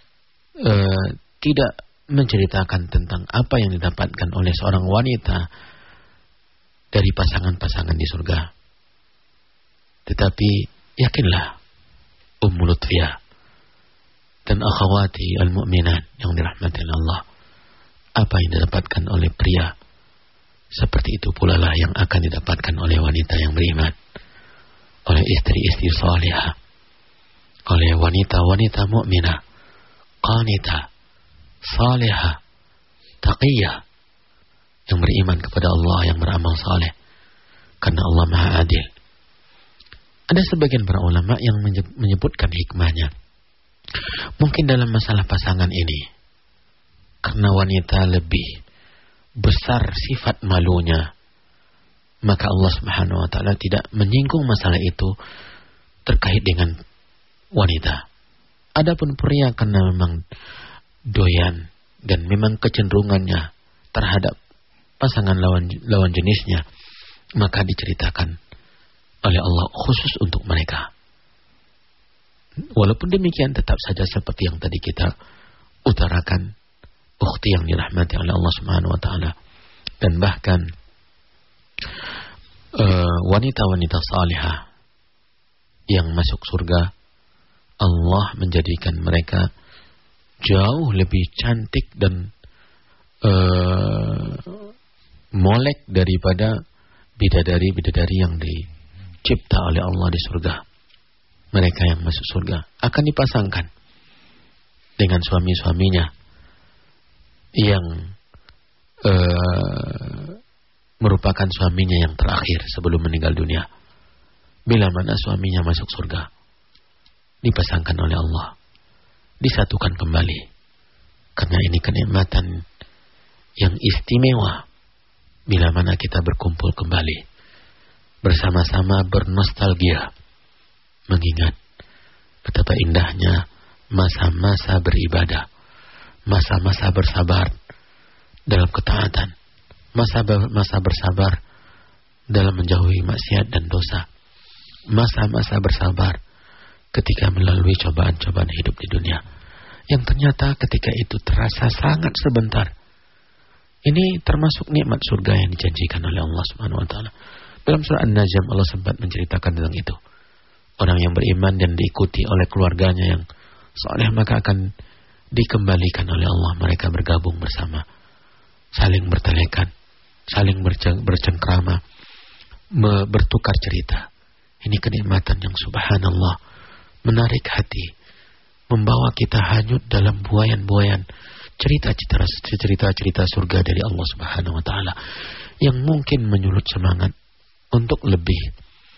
tidak menceritakan tentang apa yang didapatkan oleh seorang wanita dari pasangan-pasangan di surga. Tetapi yakinlah Ummu Lutfiah dan akhwati al-mu'minat yang dirahmati Allah, apa yang didapatkan oleh pria, seperti itu pula lah yang akan didapatkan oleh wanita yang beriman, oleh istri-istri salihah, oleh wanita-wanita mukminah, qanitah, salihah, taqiyah, yang beriman kepada Allah, yang beramal saleh, karena Allah Maha Adil. Ada sebagian para ulama yang menyebutkan hikmahnya. Mungkin dalam masalah pasangan ini, karena wanita lebih besar sifat malunya, maka Allah Subhanahu wa taala tidak menyinggung masalah itu terkait dengan wanita. Adapun pria karena memang doyan dan memang kecenderungannya terhadap pasangan lawan jenisnya, maka diceritakan oleh Allah khusus untuk mereka. walaupun demikian tetap saja seperti yang tadi kita utarakan, ukhti yang dirahmati oleh Allah Subhanahu wa taala, dan bahkan wanita-wanita salihah yang masuk surga, Allah menjadikan mereka jauh lebih cantik dan molek daripada bidadari-bidadari yang dicipta oleh Allah di surga. Mereka yang masuk surga akan dipasangkan dengan suami-suaminya yang merupakan suaminya yang terakhir sebelum meninggal dunia. Bila mana suaminya masuk surga, dipasangkan oleh Allah, disatukan kembali. Karena ini kenikmatan yang istimewa bila mana kita berkumpul kembali, bersama-sama bernostalgia, mengingat betapa indahnya masa-masa beribadah, masa-masa bersabar dalam ketaatan, masa bersabar dalam menjauhi maksiat dan dosa, masa-masa bersabar ketika melalui cobaan-cobaan hidup di dunia, yang ternyata ketika itu terasa sangat sebentar. Ini termasuk nikmat surga yang dijanjikan oleh Allah Subhanahu wa taala. Dalam surah An-Najm Allah sempat menceritakan tentang itu. Orang yang beriman dan diikuti oleh keluarganya yang saleh maka akan dikembalikan oleh Allah. Mereka bergabung bersama, saling bertelekan, saling bercengkrama, bertukar cerita. Ini kenikmatan yang subhanallah, menarik hati, membawa kita hanyut dalam buayan-buayan cerita-cerita surga dari Allah Subhanahu wa taala yang mungkin menyulut semangat untuk lebih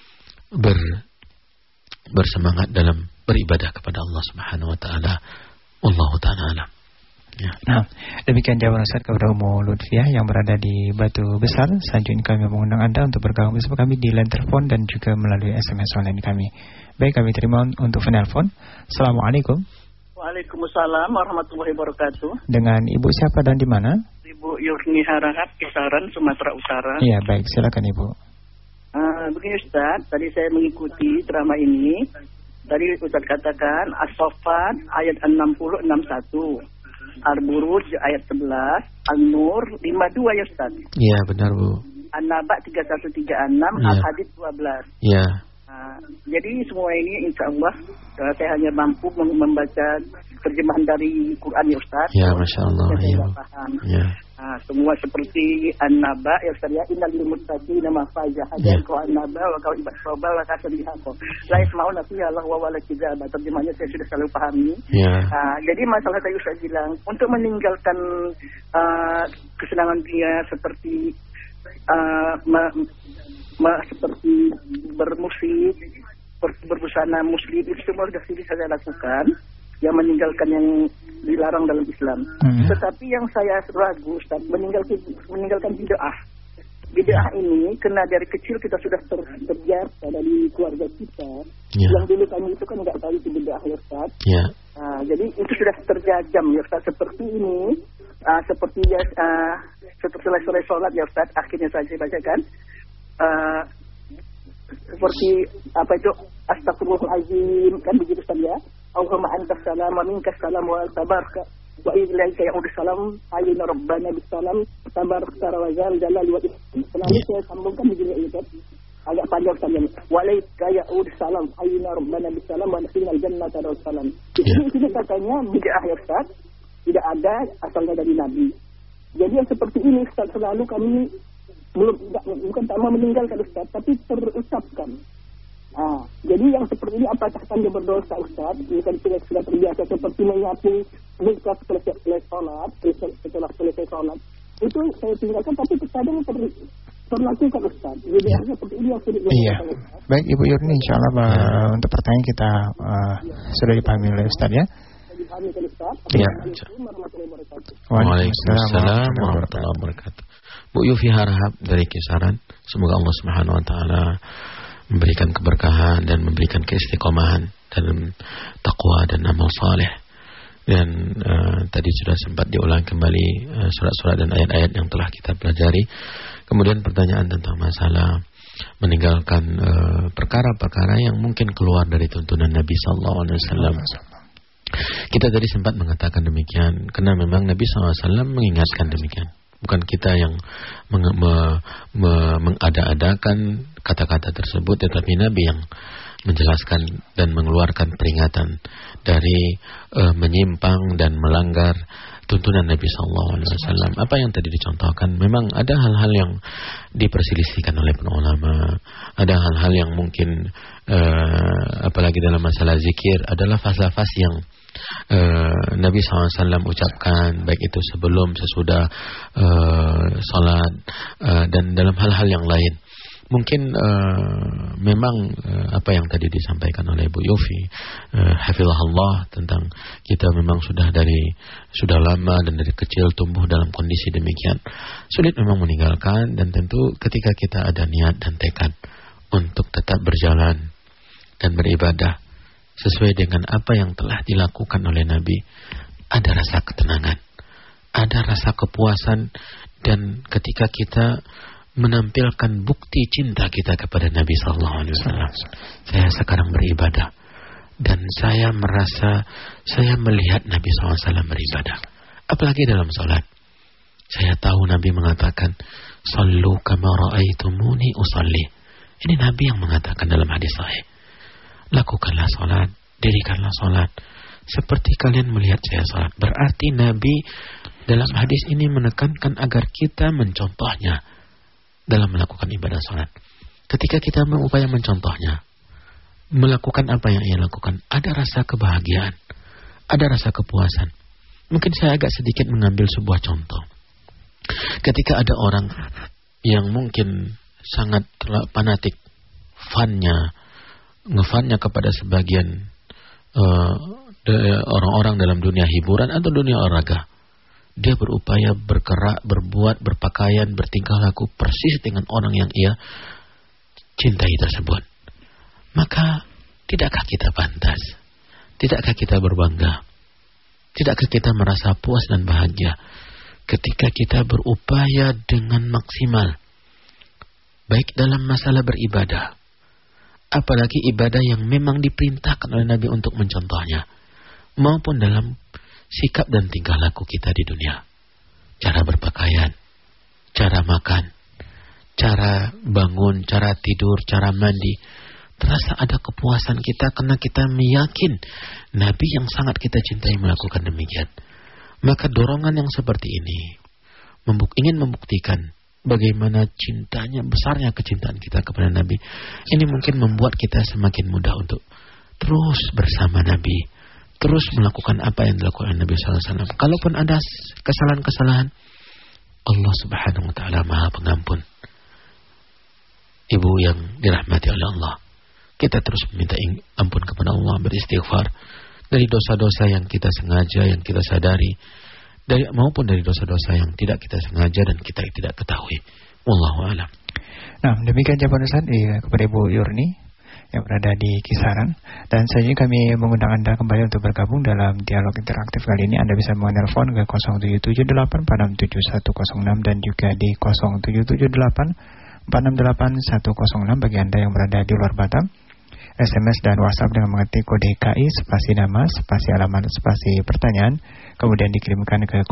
bersemangat dalam beribadah kepada Allah Subhanahu wa taala. Wallahu taala alam. Ya. Nah, demikian jawaban Ustaz kepada Ummu Lutfiah yang berada di Batu Besar. Selanjutnya kami mengundang Anda untuk bergabung bersama kami di line telepon dan juga melalui SMS online kami. Baik, kami terima untuk penelpon. Assalamualaikum. Waalaikumsalam warahmatullahi wabarakatuh. Dengan Ibu siapa dan di mana? Ibu Yurni Harahap, Kisaran, Sumatera Utara. Iya, baik, silakan Ibu. Begini Ustaz, tadi saya mengikuti drama ini. Tadi Ustaz katakan As-Saffat ayat 60-61, Al-Buruj ayat 11, Al-Nur 52 ya Ustaz. Iya, benar Bu. An-Naba 3136, ya. Al-Hadid 12. Iya. Jadi semua ini insya Allah saya hanya mampu membaca terjemahan dari Quran ya Ustaz. Ya, Masya Allah. Saya paham. Ya. Semua seperti An-Naba ya Ustaz ya, innal lil muttaqina mafazah hadan ko An-Naba wa kau ibad soba wa kasan bihaqo la yasma'una fiha Allah wa wala kizaba. Terjemahnya saya sudah selalu pahami. Ya. Jadi masalah tadi Ustaz bilang untuk meninggalkan kesenangan dunia seperti seperti bermusik, berbusana muslim, itu semua sudah saya lakukan, yang meninggalkan yang dilarang dalam Islam. Tetapi yang saya ragu Ustaz, meninggalkan bid'ah. Bid'ah ini karena dari kecil kita sudah terbiasa dari keluarga kita. Yang dulu kami itu kan nggak tahu itu bid'ah ya Ustaz. Jadi itu sudah terjajam ya Ustaz, seperti ini. Seperti setelah selesai sholat ya Ustaz, akhirnya saya bacakan seperti apa itu astagfirullahalazim, kan begitu Ustaz ya. Allahumma antas salam wa minkas salam wa tabaraka wa ilaika ya'udus salam ayyuna rabbana bisalam tabaraka wa jalla wa ikram. Selalu saya sambungkan begini Ustaz, agak panjang Ustaz. Wa ilaika ya'udus salam ayyuna rabbana bisalam wa nakhilal jannata wa salam. Ini katanya bid'ah ya Ustaz, tidak ada asalnya dari Nabi. Jadi yang seperti ini Ustaz selalu kami bukan tak mau meninggalkan Ustaz, tapi terucapkan. Jadi yang seperti ini apakah tanda berdosa Ustaz? Ini kan sudah terbiasa seperti menyapu muka setelah selesai sholat. Itu saya tinggalkan, tapi terkadang terlakukan Ustaz. Jadi seperti ini yang sudah dilakukan Ustaz. Baik Ibu Yurni, insyaAllah untuk pertanyaan kita sudah dipahami oleh Ustaz ya. Waalaikumsalam warahmatullahi wabarakatuh. Bu Yufi Harahap dari Kisaran, semoga Allah Subhanahu wa taala memberikan keberkahan dan memberikan keistiqomahan dalam takwa dan amal saleh. Dan tadi sudah sempat diulang kembali surat-surat dan ayat-ayat yang telah kita pelajari. Kemudian pertanyaan tentang masalah meninggalkan perkara-perkara yang mungkin keluar dari tuntunan Nabi sallallahu alaihi wasallam. Kita tadi sempat mengatakan demikian karena memang Nabi sallallahu alaihi wasallam mengingatkan demikian. Bukan kita yang mengada-adakan kata-kata tersebut, tetapi Nabi yang menjelaskan dan mengeluarkan peringatan dari menyimpang dan melanggar tuntunan Nabi SAW. Apa yang tadi dicontohkan, memang ada hal-hal yang diperselisihkan oleh para ulama, ada hal-hal yang mungkin apalagi dalam masalah zikir, adalah lafaz-lafaz yang Nabi SAW ucapkan, baik itu sebelum, sesudah salat, dan dalam hal-hal yang lain. Mungkin memang apa yang tadi disampaikan oleh Bu Yofi, hafizahullah, tentang kita memang sudah lama dan dari kecil tumbuh dalam kondisi demikian, sulit memang meninggalkan. Dan tentu ketika kita ada niat dan tekad untuk tetap berjalan dan beribadah sesuai dengan apa yang telah dilakukan oleh Nabi, ada rasa ketenangan, ada rasa kepuasan. Dan ketika kita menampilkan bukti cinta kita kepada Nabi sallallahu alaihi wasallam, saya sekarang beribadah dan saya merasa saya melihat Nabi sallallahu alaihi wasallam beribadah. Apalagi dalam salat, saya tahu Nabi mengatakan, "Shallu kama ra'aitumuni usalli." Ini Nabi yang mengatakan dalam hadis sahih. Lakukanlah salat, dirikanlah salat seperti kalian melihat saya salat. Berarti Nabi dalam hadis ini menekankan agar kita mencontohnya dalam melakukan ibadah salat. Ketika kita berupaya mencontohnya, melakukan apa yang ia lakukan, ada rasa kebahagiaan, ada rasa kepuasan. Mungkin saya agak sedikit mengambil sebuah contoh. Ketika ada orang yang mungkin sangat fanatik, ngefannya kepada sebagian orang-orang dalam dunia hiburan atau dunia olahraga, dia berupaya bergerak, berbuat, berpakaian, bertingkah laku persis dengan orang yang ia cintai tersebut. Maka tidakkah kita pantas? Tidakkah kita berbangga? Tidakkah kita merasa puas dan bahagia ketika kita berupaya dengan maksimal, baik dalam masalah beribadah, apalagi ibadah yang memang diperintahkan oleh Nabi untuk mencontohnya, maupun dalam sikap dan tingkah laku kita di dunia. Cara berpakaian, cara makan, cara bangun, cara tidur, cara mandi. Terasa ada kepuasan kita karena kita meyakin Nabi yang sangat kita cintai melakukan demikian. Maka dorongan yang seperti ini ingin membuktikan bagaimana cintanya, besarnya kecintaan kita kepada Nabi. Ini mungkin membuat kita semakin mudah untuk terus bersama Nabi, terus melakukan apa yang dilakukan Nabi SAW. Kalaupun ada kesalahan-kesalahan, Allah Subhanahu Wa Taala Maha Pengampun. Ibu yang dirahmati oleh Allah, kita terus meminta ampun kepada Allah, beristighfar dari dosa-dosa yang kita sengaja, yang kita sadari, maupun dari dosa-dosa yang tidak kita sengaja dan kita tidak ketahui. Wallahu a'lam. Nah, demikian jawaban Ustaz kepada Ibu Yurni yang berada di Kisaran. Dan selanjutnya kami mengundang Anda kembali untuk bergabung dalam dialog interaktif kali ini. Anda bisa menelpon ke 0778467106 dan juga di 0778468106 bagi Anda yang berada di luar Batam. SMS dan WhatsApp dengan mengetik kode KI spasi nama, spasi alamat, spasi pertanyaan, kemudian dikirimkan ke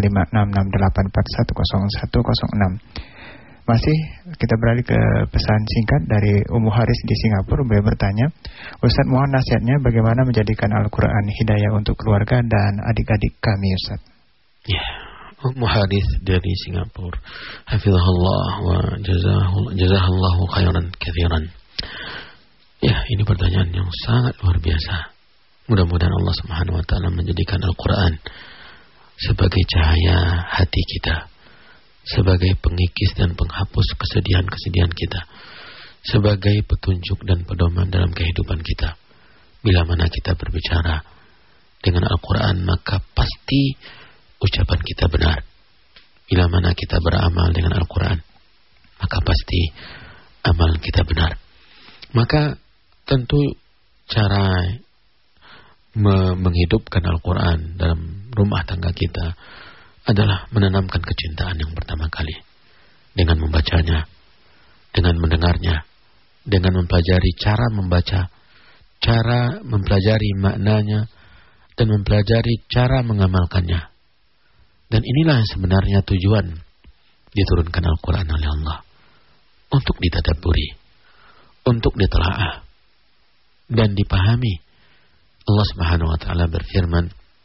085684101006. Masih kita beralih ke pesan singkat dari Ummu Haris di Singapura. Beliau bertanya, Ustaz, mohon nasihatnya bagaimana menjadikan Al-Quran hidayah untuk keluarga dan adik-adik kami, Ustaz. Ya, Ummu Haris dari Singapura, hafizahullah wa jazahallahu khairan katsiran. Ya, ini pertanyaan yang sangat luar biasa. Mudah-mudahan Allah Subhanahu Wa Taala menjadikan Al-Quran sebagai cahaya hati kita, sebagai pengikis dan penghapus kesedihan-kesedihan kita, sebagai petunjuk dan pedoman dalam kehidupan kita. Bila mana kita berbicara dengan Al-Quran, maka pasti ucapan kita benar. Bila mana kita beramal dengan Al-Quran, maka pasti amal kita benar. Maka tentu cara menghidupkan Al-Quran dalam rumah tangga kita adalah menanamkan kecintaan yang pertama kali dengan membacanya, dengan mendengarnya, dengan mempelajari cara membaca, cara mempelajari maknanya, dan mempelajari cara mengamalkannya. Dan inilah yang sebenarnya tujuan diturunkan Al-Quran oleh Allah. Untuk ditadabburi, untuk ditelaah, dan dipahami. Allah Subhanahu wa ta'ala berfirman,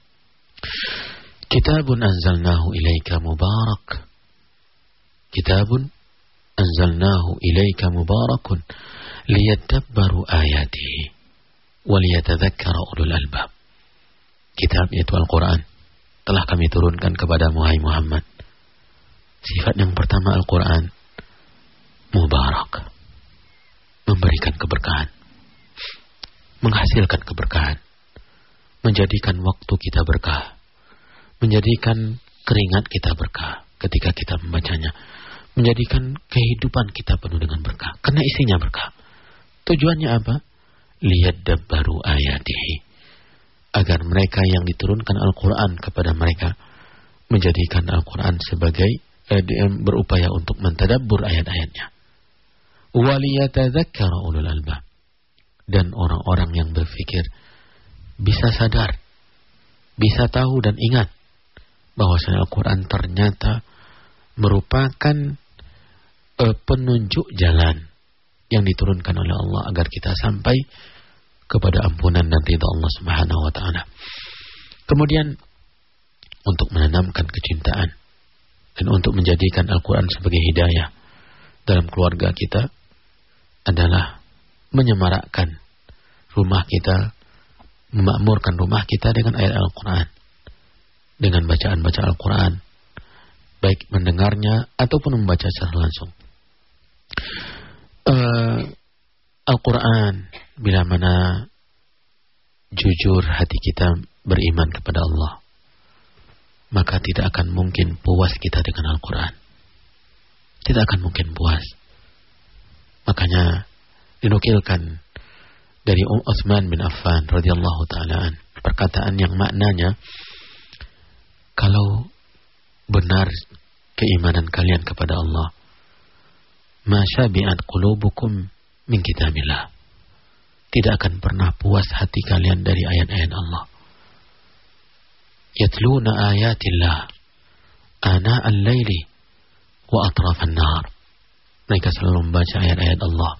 Kitabun anzalnahu ilaika mubarak. Kitabun anzalnahu ilaika mubarakun liyadabbaru ayatihi waliyatadzakkara ulul albab. Kitab yaitu Al-Quran telah kami turunkan kepadamu hai Muhammad. Sifat yang pertama Al-Quran mubarak, memberikan keberkahan, menghasilkan keberkahan, menjadikan waktu kita berkah, menjadikan keringat kita berkah ketika kita membacanya, menjadikan kehidupan kita penuh dengan berkah karena isinya berkah. Tujuannya apa? Liyadabbaru ayatihi, agar mereka yang diturunkan Al-Quran kepada mereka menjadikan Al-Quran sebagai berupaya untuk mentadabbur ayat-ayatnya. Waliyatadzakkara ulul albab, dan orang-orang yang berfikir bisa sadar, bisa tahu dan ingat bahwasanya Al-Quran ternyata merupakan penunjuk jalan yang diturunkan oleh Allah agar kita sampai kepada ampunan dan ridha Allah Subhanahu wa ta'ala. Kemudian untuk menanamkan kecintaan dan untuk menjadikan Al-Quran sebagai hidayah dalam keluarga kita adalah menyemarakkan rumah kita, memakmurkan rumah kita dengan ayat Al-Quran, dengan bacaan-bacaan Al-Quran, baik mendengarnya ataupun membaca secara langsung. Al-Quran, bila mana jujur hati kita beriman kepada Allah, maka tidak akan mungkin puas kita dengan Al-Quran. Tidak akan mungkin puas. Makanya dinukilkan dari Utsman bin Affan radhiyallahu ta'ala perkataan yang maknanya, kalau benar keimanan kalian kepada Allah, ma syabi'at qulubukum min kitabillah, tidak akan pernah puas hati kalian dari ayat-ayat Allah. Yatluna ayatillah ana al-laili wa atrafan nahar. Mereka selalu membaca ayat-ayat Allah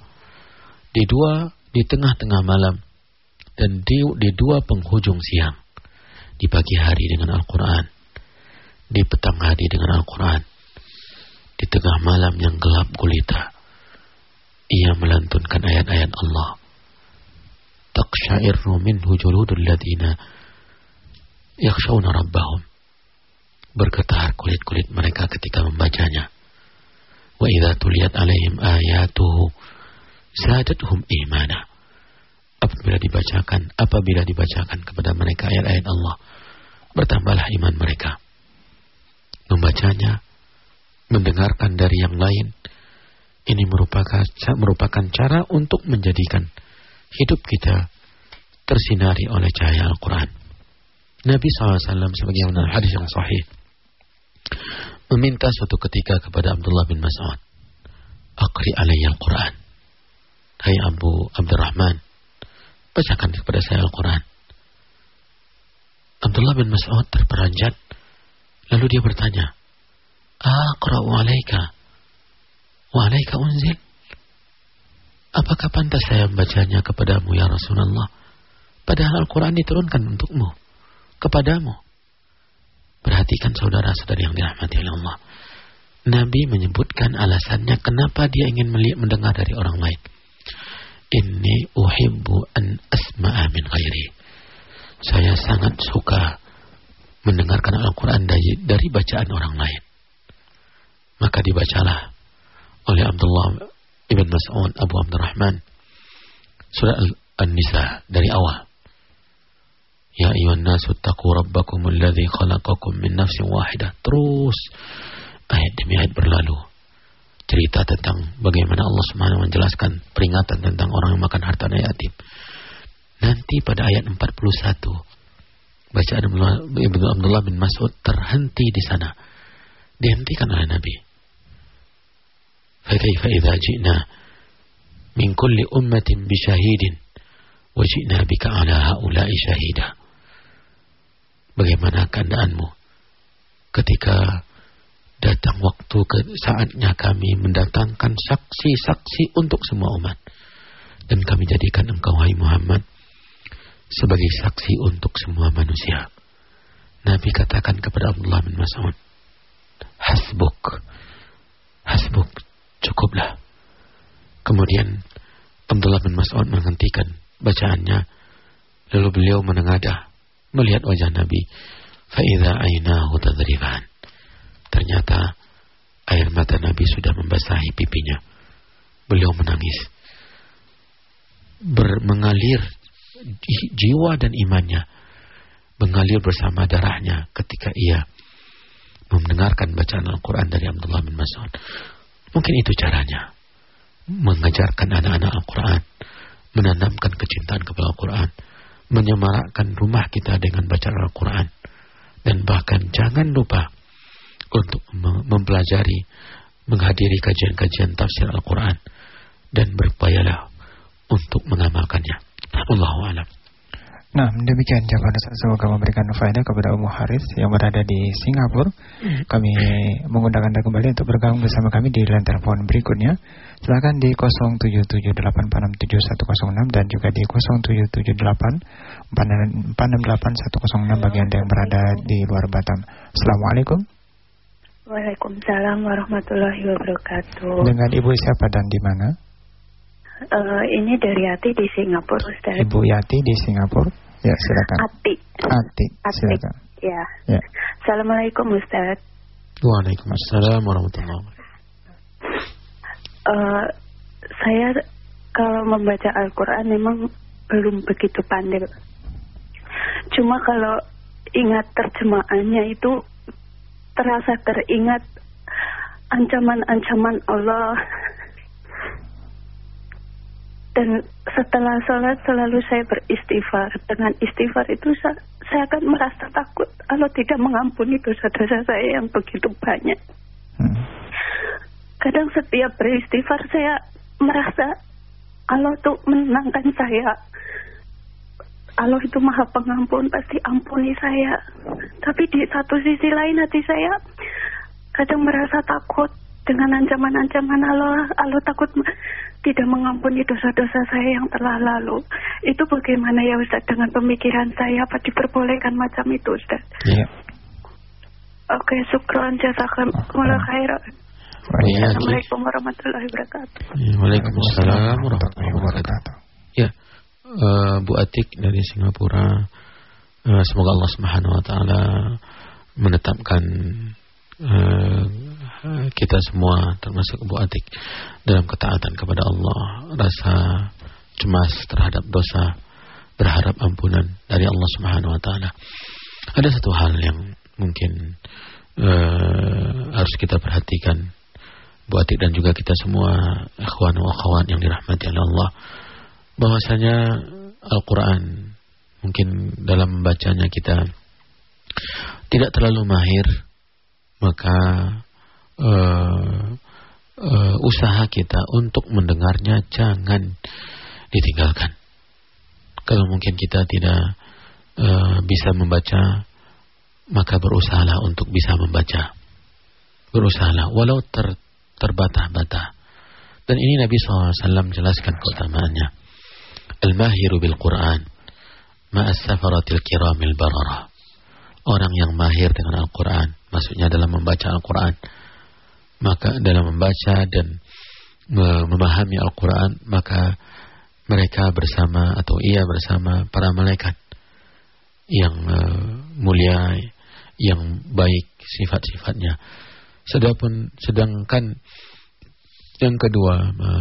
di tengah-tengah malam dan di dua penghujung siang. Di pagi hari dengan Al-Quran, di petang hari dengan Al-Quran, di tengah malam yang gelap gulita ia melantunkan ayat-ayat Allah. Taqsha'irru minhu juludul ladina yakhshawna rabbahum. Bergetar kulit-kulit mereka ketika membacanya. Wa idza tuliyat alaihim ayatuhu zadatuhum imana. Apabila dibacakan kepada mereka ayat-ayat Allah, bertambahlah iman mereka. Membacanya, mendengarkan dari yang lain, ini merupakan cara untuk menjadikan hidup kita tersinari oleh cahaya Al-Quran. Nabi SAW sebagaimana hadis yang sahih meminta suatu ketika kepada Abdullah bin Mas'ud, Aqri alayya Al-Quran. Hai Abu Abdurrahman, bacakan kepada saya Al-Quran. Abdullah bin Mas'ud terperanjat, lalu dia bertanya, Aqra'u alayka wa alayka unzil. Apakah pantas saya membacanya kepadamu ya Rasulullah, padahal Al-Quran diturunkan untukmu, kepadamu. Perhatikan saudara-saudari yang dirahmati oleh Allah, Nabi menyebutkan alasannya kenapa dia ingin mendengar dari orang lain. Inni uhibbu an asma'a min ghairi. Saya sangat suka mendengarkan Al-Quran dari bacaan orang lain. Maka dibacalah oleh Abdullah ibn Mas'ud Abu Abdurrahman surah An-Nisa dari awal. Ya ayyuhan nasu taqu rabbakumul ladzi khalaqakum min nafsin wahidah. Terus ayat demi ayat berlalu, cerita tentang bagaimana Allah Subhanahu menjelaskan peringatan tentang orang yang makan harta yatim. Nanti pada ayat 41 bacaan Abdullah bin Mas'ud terhenti di sana, dihentikan oleh Nabi. Fakaifa idza ji'na min kulli ummatin bi syahidin wa ji'na bika 'ala haula'i syahida. Bagaimana keadaanmu ketika datang waktu saatnya kami mendatangkan saksi-saksi untuk semua umat, dan kami jadikan engkau, wahai Muhammad, sebagai saksi untuk semua manusia. Nabi katakan kepada Abdullah bin Mas'ud, hasbuk, cukuplah. Kemudian Abdullah bin Mas'ud menghentikan bacaannya, lalu beliau menengadah melihat wajah Nabi. Fa'idha ainahu tadrifan. Ternyata air mata Nabi sudah membasahi pipinya. Beliau menangis. Mengalir jiwa dan imannya, mengalir bersama darahnya ketika ia mendengarkan bacaan Al-Quran dari Abdullah bin Mas'ud. Mungkin itu caranya, mengajarkan anak-anak Al-Quran, menanamkan kecintaan kepada Al-Quran, menyemarakkan rumah kita dengan bacaan Al-Quran, dan bahkan jangan lupa untuk mempelajari, menghadiri kajian-kajian tafsir Al-Quran, dan berupayalah untuk mengamalkannya. Allahu a'lam. Nah, demikian jawaban Ustaz. Semoga memberikan faedah kepada Ummu Haris yang berada di Singapura. Kami mengundang Anda kembali untuk bergabung bersama kami di line telepon berikutnya. Silakan di 0778467106 dan juga di 0778468106 bagi Anda yang berada di luar Batam. Assalamualaikum. Waalaikumsalam warahmatullahi wabarakatuh. Dengan Ibu siapa dan di mana? Ini dari Yati di Singapura, Ustaz. Ibu Yati di Singapura. Ya, silakan. Ati, silakan. Ya. Assalamualaikum, Ustaz. Waalaikumsalam warahmatullahi wabarakatuh. Saya kalau membaca Al-Quran memang belum begitu pandai. Cuma kalau ingat terjemahannya itu terasa teringat ancaman-ancaman Allah. Dan setelah sholat selalu saya beristighfar. Dengan istighfar itu saya akan merasa takut Allah tidak mengampuni dosa-dosa saya yang begitu banyak. Kadang setiap beristighfar saya merasa Allah tuh menenangkan saya. Allah itu maha pengampun, pasti ampuni saya. Tapi di satu sisi lain hati saya kadang merasa takut dengan ancaman-ancaman Allah. Allah takut tidak mengampuni dosa-dosa saya yang telah lalu. Itu bagaimana ya Ustaz dengan pemikiran saya? Apa diperbolehkan macam itu Ustaz? Iya. Oke, syukran, jazakallahu khairan. Assalamualaikum warahmatullahi wabarakatuh. Waalaikumsalam warahmatullahi wabarakatuh. Ya, Bu Atik dari Singapura. Semoga Allah Subhanahu wa taala menetapkan kita semua termasuk Bu Atik dalam ketaatan kepada Allah, rasa cemas terhadap dosa, berharap ampunan dari Allah Subhanahu wa taala. Ada satu hal yang mungkin harus kita perhatikan, Bu Atik dan juga kita semua ikhwan wa akhwat yang dirahmati oleh Allah, bahwasanya Al-Quran mungkin dalam membacanya kita tidak terlalu mahir, maka usaha kita untuk mendengarnya jangan ditinggalkan. Kalau mungkin kita tidak bisa membaca, maka berusahalah untuk bisa membaca. Berusahalah walau terbata-bata. Dan ini Nabi SAW jelaskan keutamaannya. Al-mahiru bil-Quran ma'as safaratil kiramil bararah. Orang yang mahir dengan Al-Quran, maksudnya dalam membaca Al-Quran, maka dalam membaca dan memahami Al-Quran, maka mereka bersama atau ia bersama para malaikat yang mulia, yang baik sifat-sifatnya. Sedangkan yang kedua,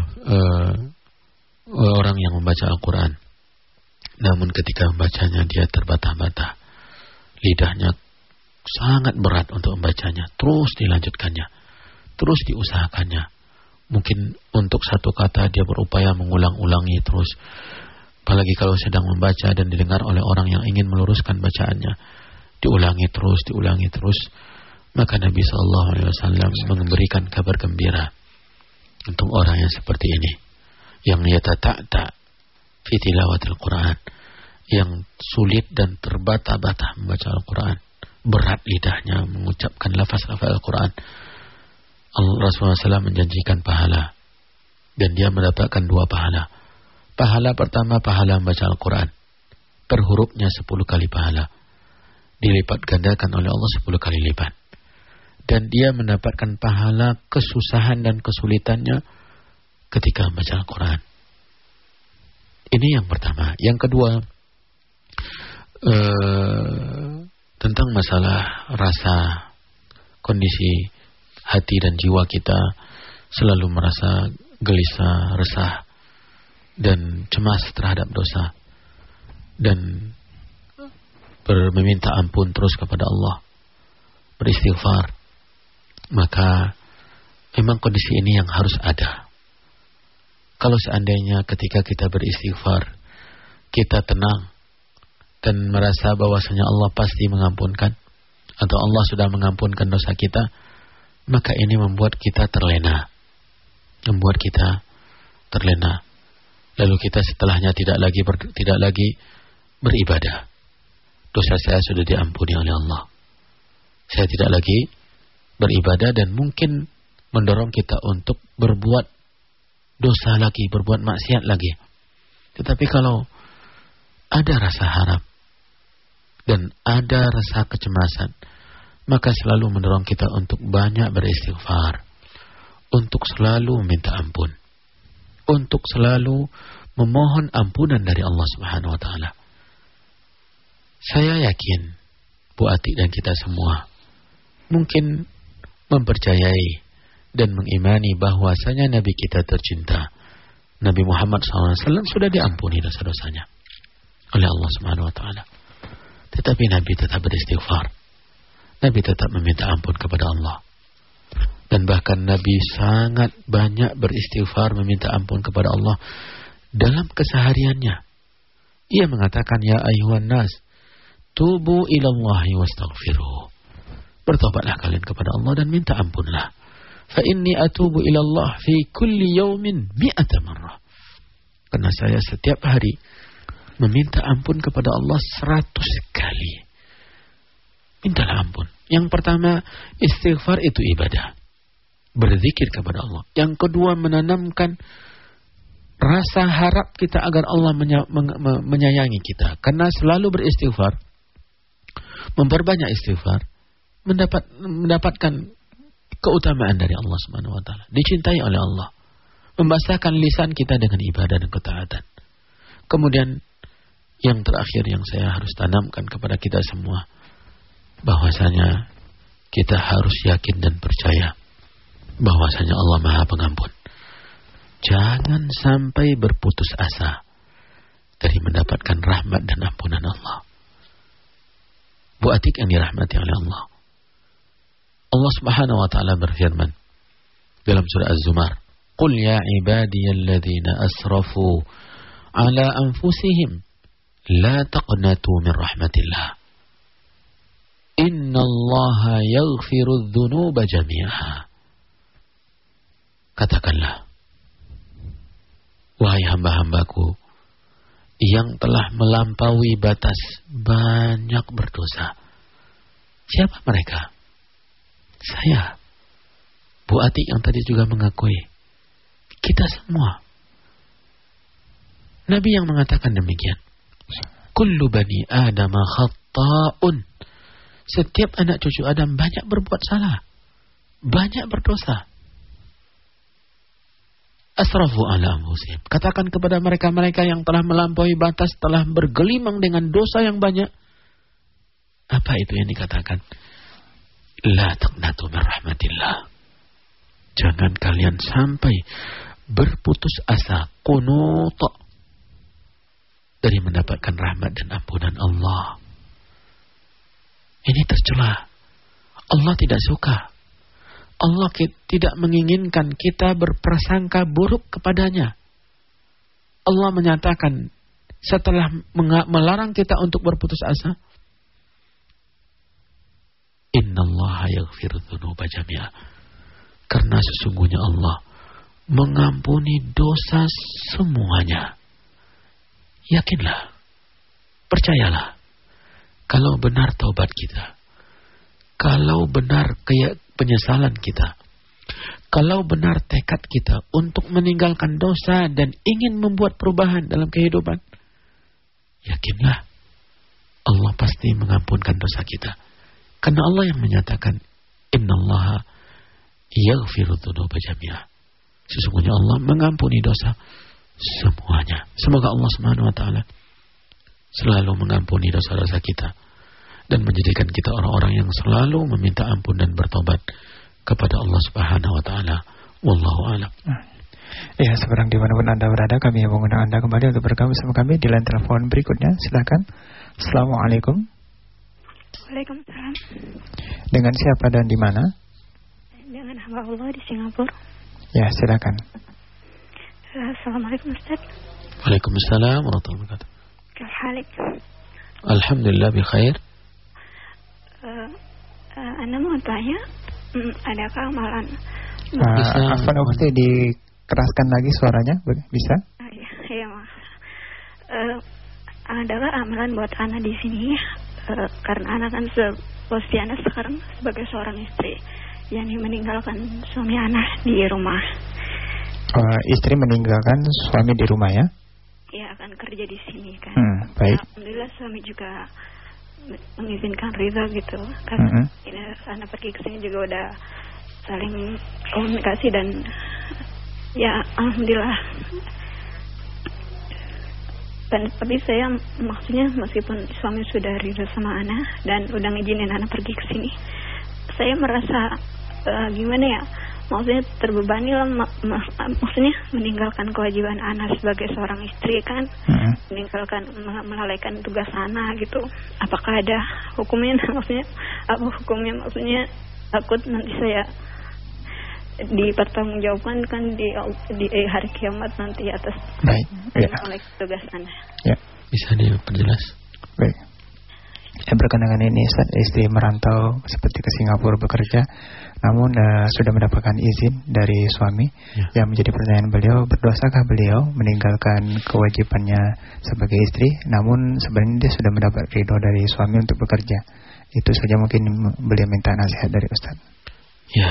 orang yang membaca Al-Quran, namun ketika membacanya dia terbata-bata, lidahnya sangat berat untuk membacanya, terus dilanjutkannya, terus diusahakannya. Mungkin untuk satu kata dia berupaya mengulang-ulangi terus. Apalagi kalau sedang membaca dan didengar oleh orang yang ingin meluruskan bacaannya, diulangi terus. Maka Nabi SAW memberikan kabar gembira untuk orang yang seperti ini, yang yatata'ta fi tilawatil Quran, yang sulit dan terbata-bata membaca Al-Quran, berat lidahnya mengucapkan lafaz-lafaz Al-Quran. Rasulullah SAW menjanjikan pahala, dan dia mendapatkan 2 pahala. Pahala pertama, pahala membaca Al-Quran, per hurufnya 10 kali pahala, dilipat gandakan oleh Allah 10 kali lipat. Dan dia mendapatkan pahala kesusahan dan kesulitannya ketika membaca Al-Quran. Ini yang pertama. Yang kedua, tentang masalah rasa, kondisi hati dan jiwa kita selalu merasa gelisah, resah, dan cemas terhadap dosa, dan meminta ampun terus kepada Allah, beristighfar. Maka memang kondisi ini yang harus ada. Kalau seandainya ketika kita beristighfar, kita tenang dan merasa bahwasanya Allah pasti mengampunkan, atau Allah sudah mengampunkan dosa kita, maka ini membuat kita terlena. Lalu kita setelahnya tidak lagi beribadah. Dosa saya sudah diampuni oleh Allah. Saya tidak lagi beribadah, dan mungkin mendorong kita untuk berbuat dosa lagi, berbuat maksiat lagi. Tetapi kalau ada rasa harap dan ada rasa kecemasan, maka selalu mendorong kita untuk banyak beristighfar, untuk selalu meminta ampun, untuk selalu memohon ampunan dari Allah Subhanahu wa taala. Saya yakin Bu Atik dan kita semua mungkin mempercayai dan mengimani bahwasanya Nabi kita tercinta, Nabi Muhammad SAW, sudah diampuni dosa-dosanya oleh Allah Subhanahu wa taala. Tetapi Nabi tetap beristighfar. Nabi tetap meminta ampun kepada Allah. Dan bahkan Nabi sangat banyak beristighfar, meminta ampun kepada Allah dalam kesehariannya. Ia mengatakan, ya ayuhan nas, tubu ilallahi wastaghfiruh. Bertobatlah kalian kepada Allah dan minta ampunlah. Fa inni atubu ilallah fi kulli yawmin 100 marrah. Karena saya setiap hari meminta ampun kepada Allah 100 kali. Mintalah ampun. Yang pertama, istighfar itu ibadah, berzikir kepada Allah. Yang kedua, menanamkan rasa harap kita agar Allah menyayangi kita. Karena selalu beristighfar, memperbanyak istighfar, mendapatkan keutamaan dari Allah Subhanahu wa taala, dicintai oleh Allah, membasahkan lisan kita dengan ibadah dan ketaatan. Kemudian yang terakhir yang saya harus tanamkan kepada kita semua, bahwasanya kita harus yakin dan percaya bahwasanya Allah Maha Pengampun. Jangan sampai berputus asa dari mendapatkan rahmat dan ampunan Allah. Bu Atik yang dirahmati oleh Allah, Allah Subhanahu wa taala berfirman dalam surah Az-Zumar, "Qul ya ibadiyalladzina asrafu ala anfusihim la taqnatu min rahmatillah. Innallaha yaghfirudz dzunuba jami'a." Katakanlah, wahai hamba-hambaku yang telah melampaui batas, banyak berdosa. Siapa mereka? Saya, Bu Atik yang tadi juga mengakui, kita semua. Nabi yang mengatakan demikian. Kullu bani Adama khatta'un. Setiap anak cucu Adam banyak berbuat salah, banyak berdosa. Asrafu ala anfusihim. Katakan kepada mereka-mereka yang telah melampaui batas, telah bergelimang dengan dosa yang banyak. Apa itu yang dikatakan? La taqnatu min rahmatillah. Jangan kalian sampai berputus asa, qunut, dari mendapatkan rahmat dan ampunan Allah. Ini tercela. Allah tidak suka. Allah tidak menginginkan kita berprasangka buruk kepadanya. Allah menyatakan setelah melarang kita untuk berputus asa, Innallaha yaghfirudz dzunuba jami'a. Karena sesungguhnya Allah mengampuni dosa semuanya. Yakinlah, percayalah, kalau benar taubat kita, kalau benar penyesalan kita, kalau benar tekad kita untuk meninggalkan dosa dan ingin membuat perubahan dalam kehidupan, yakinlah, Allah pasti mengampunkan dosa kita. Karena Allah yang menyatakan, innallaha yaghfiru dzunuba jami'a. Sesungguhnya Allah mengampuni dosa semuanya. Semoga Allah Subhanahu wa taala selalu mengampuni dosa-dosa kita dan menjadikan kita orang-orang yang selalu meminta ampun dan bertobat kepada Allah Subhanahu wa taala. Wallahu a'lam. Ya, sekarang dimanapun Anda berada, kami mengundang Anda kembali untuk bergabung bersama kami di line telepon berikutnya. Silakan. Assalamualaikum. Waalaikumsalam. Dengan siapa dan di mana? Dengan hamba Allah di Singapura. Ya, silakan. Assalamualaikum Ustaz. Waalaikumsalam warahmatullahi wabarakatuh. Kehalik. Alhamdulillah bi khair. Anda mau tanya, adakah amalan? Afwan Ukhti, dikeraskan lagi suaranya, bisa? Iya, Mas. Adakah amalan buat Ana di sini? Karena Ana kan posisi Ana sekarang sebagai seorang istri yang meninggalkan suami Ana di rumah. Istri meninggalkan suami di rumah ya? Iya, akan kerja di sini kan. Baik. Alhamdulillah suami juga mengizinkan ridha gitu. Karena Ana pergi ke sini juga udah saling komunikasi dan ya alhamdulillah. Tapi saya maksudnya meskipun suami sudah ridha sama Ana dan udah ngizinin Ana pergi ke sini, saya merasa gimana ya? Maksudnya terbebani lah, maksudnya meninggalkan kewajiban Ana sebagai seorang istri kan, meninggalkan melalaikan tugas Ana gitu. Apakah ada hukumnya? Maksudnya apa hukumnya? Maksudnya takut nanti saya dipertanggungjawabkan kan di hari kiamat nanti atas melalaikan tugas Ana. Ya. Bisa diperjelas? Baik. Berkenaan ini, saat istri merantau seperti ke Singapura bekerja, namun sudah mendapatkan izin dari suami. Yang menjadi pertanyaan beliau, berdosakah beliau meninggalkan kewajibannya sebagai istri, namun sebenarnya dia sudah mendapat ridho dari suami untuk bekerja. Itu saja mungkin beliau minta nasihat dari Ustaz. Ya,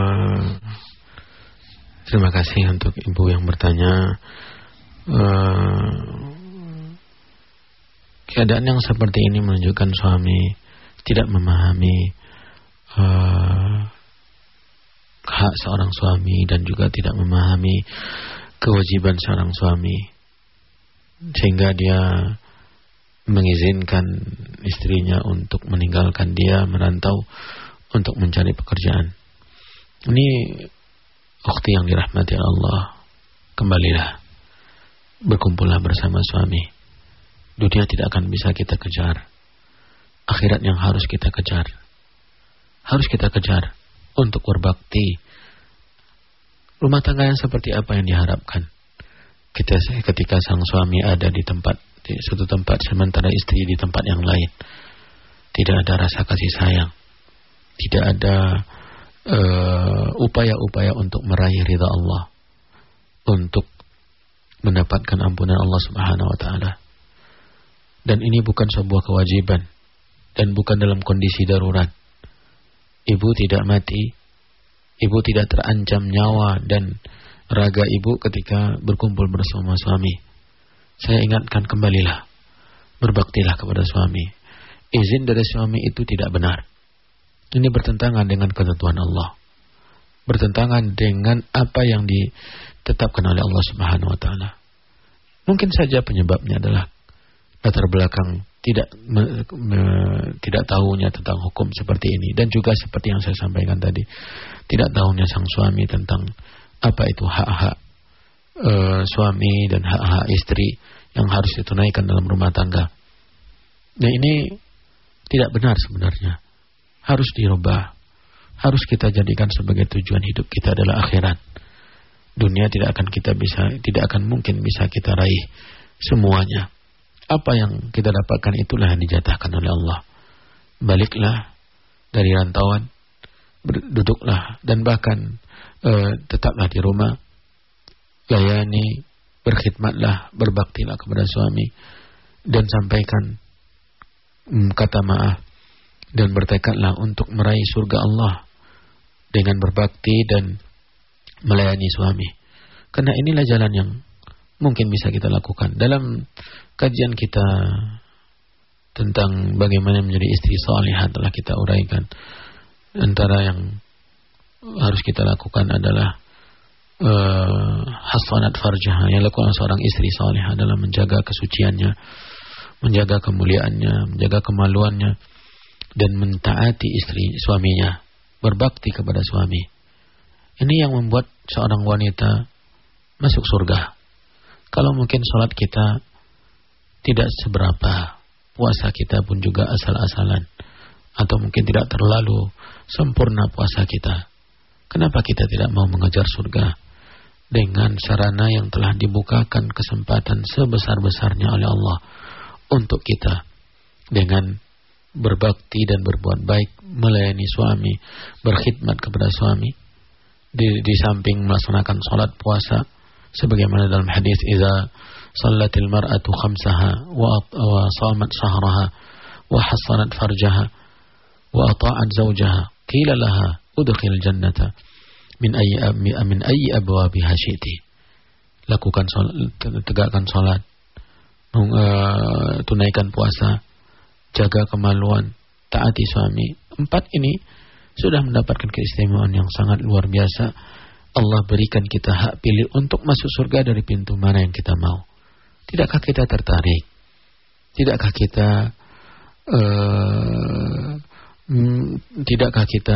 terima kasih untuk ibu yang bertanya. Keadaan yang seperti ini menunjukkan suami tidak memahami hak seorang suami dan juga tidak memahami kewajiban seorang suami, sehingga dia mengizinkan istrinya untuk meninggalkan dia, merantau untuk mencari pekerjaan. Ini ukhti yang dirahmati Allah, kembalilah, berkumpullah bersama suami. Dunia tidak akan bisa kita kejar. Akhirat yang harus kita kejar. Harus kita kejar untuk berbakti. Rumah tangga yang seperti apa yang diharapkan? Ketika sang suami ada di suatu tempat, sementara istri di tempat yang lain. Tidak ada rasa kasih sayang. Tidak ada upaya-upaya untuk meraih ridha Allah, untuk mendapatkan ampunan Allah Subhanahu wa taala. Dan ini bukan sebuah kewajiban dan bukan dalam kondisi darurat. Ibu tidak mati, ibu tidak terancam nyawa dan raga ibu ketika berkumpul bersama suami. Saya ingatkan, kembalilah, berbaktilah kepada suami. Izin dari suami itu tidak benar. Ini bertentangan dengan ketentuan Allah, bertentangan dengan apa yang ditetapkan oleh Allah Subhanahu wa taala. Mungkin saja penyebabnya adalah latar belakang tidak tahunya tentang hukum seperti ini, dan juga seperti yang saya sampaikan tadi, tidak tahunya sang suami tentang apa itu hak-hak suami dan hak-hak istri yang harus ditunaikan dalam rumah tangga. Nah, ini tidak benar sebenarnya. Harus dirubah. Harus kita jadikan sebagai tujuan hidup kita adalah akhirat. Dunia tidak akan mungkin bisa kita raih semuanya. Apa yang kita dapatkan itulah yang dijatahkan oleh Allah. Baliklah dari rantauan, duduklah dan bahkan tetaplah di rumah layani, berkhidmatlah, berbaktilah kepada suami, dan sampaikan kata maaf, dan bertekadlah untuk meraih surga Allah dengan berbakti dan melayani suami. Karena inilah jalan yang mungkin bisa kita lakukan. Dalam kajian kita tentang bagaimana menjadi istri salihah telah kita uraikan, antara yang harus kita lakukan adalah hasanat farjaha, yang lakukan seorang istri salihah adalah menjaga kesuciannya, menjaga kemuliaannya, menjaga kemaluannya, dan mentaati istri suaminya, berbakti kepada suami. Ini yang membuat seorang wanita masuk surga. Kalau mungkin sholat kita tidak seberapa, puasa kita pun juga asal-asalan, atau mungkin tidak terlalu sempurna puasa kita, kenapa kita tidak mau mengejar surga dengan sarana yang telah dibukakan kesempatan sebesar-besarnya oleh Allah untuk kita, dengan berbakti dan berbuat baik, melayani suami, berkhidmat kepada suami, di samping melaksanakan sholat puasa, sebagaimana dalam hadis, idza sallatil mar'atu khamsaha wa shamat shahraha wa hasanat farjaha wa ata'at zawjaha qila laha udkhil jannata min ayyi abwabiha syi'ti. Lakukan salat, tegakkan salat, tunaikan puasa, jaga kemaluan, taati suami. 4 ini sudah mendapatkan keistimewaan yang sangat luar biasa. Allah berikan kita hak pilih untuk masuk surga dari pintu mana yang kita mau. Tidakkah kita tertarik? Tidakkah kita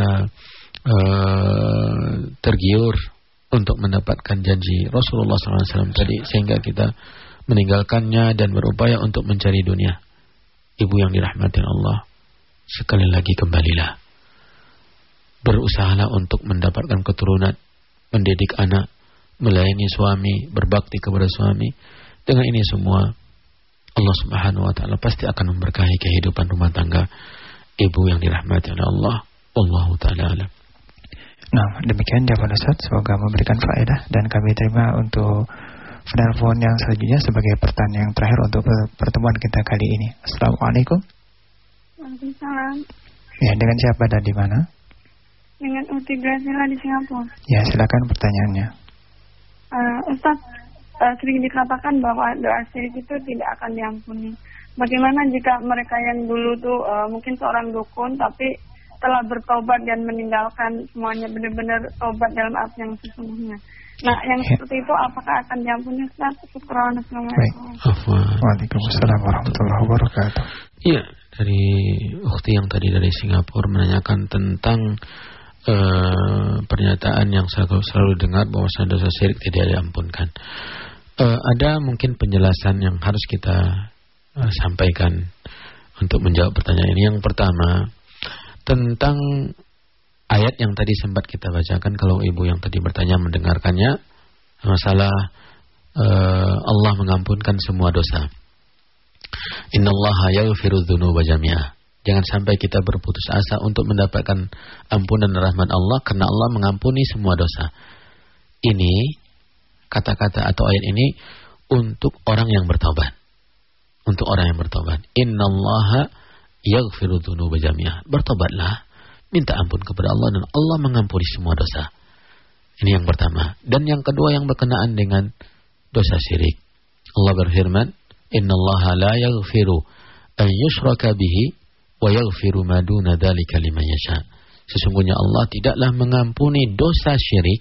tergiur untuk mendapatkan janji Rasulullah SAW tadi, sehingga kita meninggalkannya dan berupaya untuk mencari dunia? Ibu yang dirahmati Allah, sekali lagi kembalilah, berusahalah untuk mendapatkan keturunan, mendidik anak, melayani suami, berbakti kepada suami. Dengan ini semua Allah Subhanahu wa taala pasti akan memberkahi kehidupan rumah tangga ibu yang dirahmati oleh Allah. Wallahu taala alam. Nah, demikian jawaban Ustaz, semoga memberikan faedah, dan kami terima untuk penelpon yang selanjutnya sebagai pertanyaan yang terakhir untuk pertemuan kita kali ini. Assalamualaikum. Waalaikumsalam. Ya, dengan siapa dan di mana? Dengan Uti Gracila di Singapura. Ya, silakan pertanyaannya. Ustaz, sering dikatakan bahwa doa syirik itu tidak akan diampuni. Bagaimana jika mereka yang dulu tuh mungkin seorang dukun tapi telah bertobat dan meninggalkan semuanya, benar-benar tobat dalam arti yang sesungguhnya. Nah, yang seperti itu apakah akan diampuni Ustaz? Assalamualaikum. Waalaikumsalam warahmatullahi wabarakatuh. Iya, dari ukhti yang tadi dari Singapura menanyakan tentang pernyataan yang selalu dengar bahwa dosa syirik tidak diampunkan. Ada mungkin penjelasan yang harus kita sampaikan untuk menjawab pertanyaan ini. Yang pertama, tentang ayat yang tadi sempat kita bacakan, kalau ibu yang tadi bertanya mendengarkannya, masalah Allah mengampunkan semua dosa. Innallaha yaghfiru dzunuba jami'ah. Jangan sampai kita berputus asa untuk mendapatkan ampunan dan rahmat Allah, karena Allah mengampuni semua dosa. Ini kata-kata atau ayat ini untuk orang yang bertobat. Untuk orang yang bertobat. Innallaha yaghfiru dzunuba jami'ah. Bertobatlah, minta ampun kepada Allah, dan Allah mengampuni semua dosa. Ini yang pertama. Dan yang kedua yang berkenaan dengan dosa syirik. Allah berfirman, innallaha la yaghfiru an yushraka bihi wa yaghfiru ma duna dzalika liman yasha. Sesungguhnya Allah tidaklah mengampuni dosa syirik,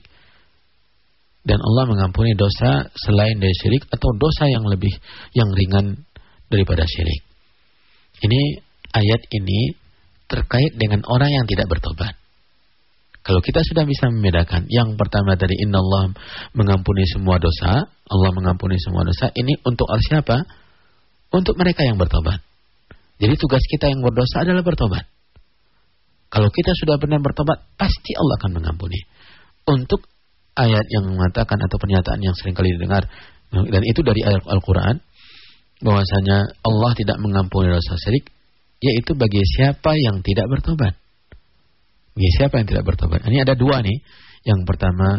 dan Allah mengampuni dosa selain dari syirik atau dosa yang ringan daripada syirik. Ini ayat ini terkait dengan orang yang tidak bertobat. Kalau kita sudah bisa membedakan, yang pertama tadi innallaha mengampuni semua dosa, Allah mengampuni semua dosa, ini untuk siapa? Untuk mereka yang bertobat. Jadi tugas kita yang berdosa adalah bertobat. Kalau kita sudah benar bertobat, pasti Allah akan mengampuni. Untuk ayat yang mengatakan atau pernyataan yang sering kali didengar, dan itu dari ayat Al-Quran, bahwasanya Allah tidak mengampuni dosa syirik, yaitu bagi siapa yang tidak bertobat. Bagi siapa yang tidak bertobat. Ini ada dua nih. Yang pertama,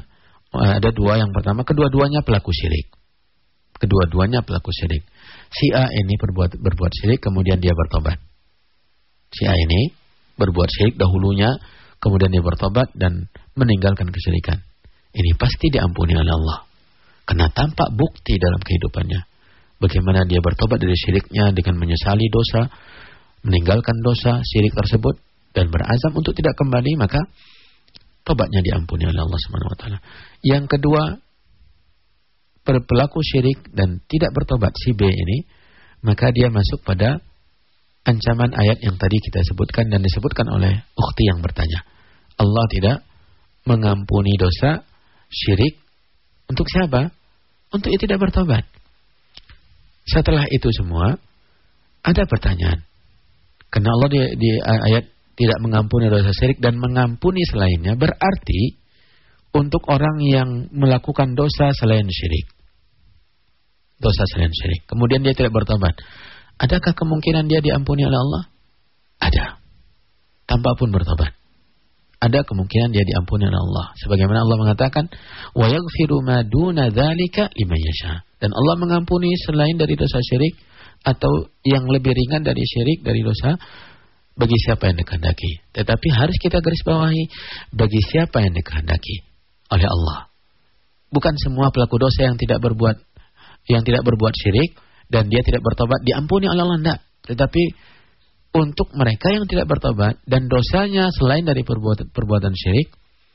Ada dua, yang pertama kedua-duanya pelaku syirik. Kedua-duanya pelaku syirik. Si A ini berbuat syirik, kemudian dia bertobat. Si A ini berbuat syirik dahulunya, kemudian dia bertobat dan meninggalkan kesyirikan. Ini pasti diampuni oleh Allah. Karena tampak bukti dalam kehidupannya. Bagaimana dia bertobat dari syiriknya dengan menyesali dosa, meninggalkan dosa syirik tersebut, dan berazam untuk tidak kembali, maka tobatnya diampuni oleh Allah SWT. Yang kedua, pelaku syirik dan tidak bertobat si B ini, maka dia masuk pada ancaman ayat yang tadi kita sebutkan dan disebutkan oleh ukhti yang bertanya. Allah tidak mengampuni dosa syirik untuk siapa? Untuk yang tidak bertobat. Setelah itu semua, ada pertanyaan. Karena Allah di ayat tidak mengampuni dosa syirik dan mengampuni selainnya, berarti untuk orang yang melakukan dosa selain syirik. Dosa selain syirik. Kemudian dia tidak bertobat. Adakah kemungkinan dia diampuni oleh Allah? Ada. Tanpa pun bertobat. Ada kemungkinan dia diampuni oleh Allah. Sebagaimana Allah mengatakan, wa yaghfiru ma duna dzalika liman yasha. Dan Allah mengampuni selain dari dosa syirik atau yang lebih ringan dari syirik, dari dosa, bagi siapa yang dikehendaki. Tetapi harus kita garis bawahi, bagi siapa yang dikehendaki oleh Allah. Bukan semua pelaku dosa yang tidak berbuat syirik dan dia tidak bertobat diampuni oleh Allah, enggak. Tetapi untuk mereka yang tidak bertobat dan dosanya selain dari perbuatan syirik,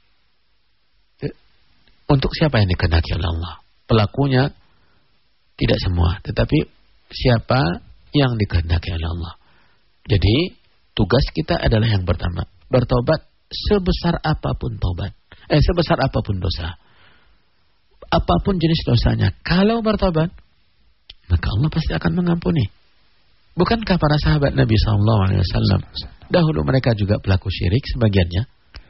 untuk siapa yang dikehendaki oleh Allah? Pelakunya tidak semua, tetapi siapa yang dikehendaki oleh Allah. Jadi tugas kita adalah yang pertama, bertobat sebesar apapun sebesar apapun dosa. Apapun jenis dosanya, kalau bertobat, maka Allah pasti akan mengampuni. Bukankah para sahabat Nabi SAW dahulu mereka juga pelaku syirik sebagiannya?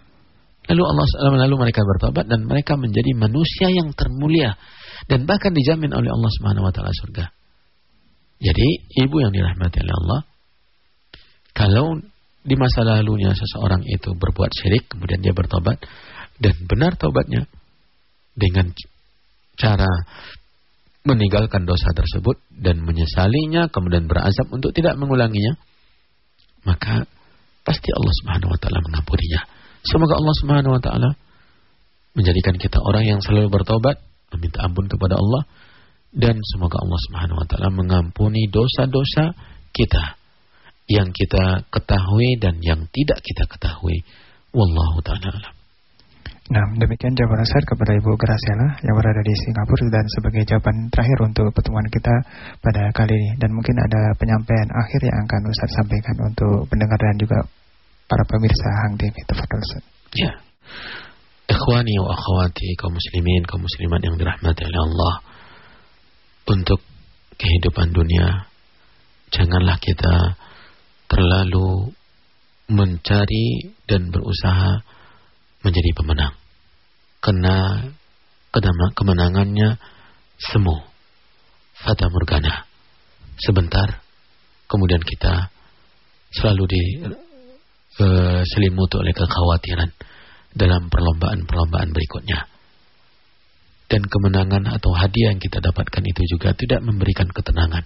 Lalu mereka bertobat dan mereka menjadi manusia yang termulia dan bahkan dijamin oleh Allah SWT surga. Jadi ibu yang dirahmati oleh Allah, kalau di masa lalunya seseorang itu berbuat syirik, kemudian dia bertobat dan benar tobatnya dengan cara meninggalkan dosa tersebut dan menyesalinya, kemudian berazam untuk tidak mengulanginya, maka pasti Allah Subhanahu wa taala mengampuninya. Semoga Allah Subhanahu wa taala menjadikan kita orang yang selalu bertobat, meminta ampun kepada Allah, dan semoga Allah Subhanahu wa taala mengampuni dosa-dosa kita yang kita ketahui dan yang tidak kita ketahui. Wallahu taala alam. Nah, demikian jawaban Ustaz kepada Ibu Graciela yang berada di Singapura, dan sebagai jawaban terakhir untuk pertemuan kita pada kali ini. Dan mungkin ada penyampaian akhir yang akan Ustaz sampaikan untuk pendengar dan juga para pemirsa Hang TV. Tafadhol Ustaz. Ya. Ikhwani wa akhwati, kaum muslimin, kaum muslimat yang dirahmati oleh Allah, untuk kehidupan dunia janganlah kita terlalu mencari dan berusaha menjadi pemenang, karena kemenangannya semu, fata morgana, sebentar, kemudian kita selalu diselimuti oleh kekhawatiran dalam perlombaan-perlombaan berikutnya. Dan kemenangan atau hadiah yang kita dapatkan itu juga tidak memberikan ketenangan.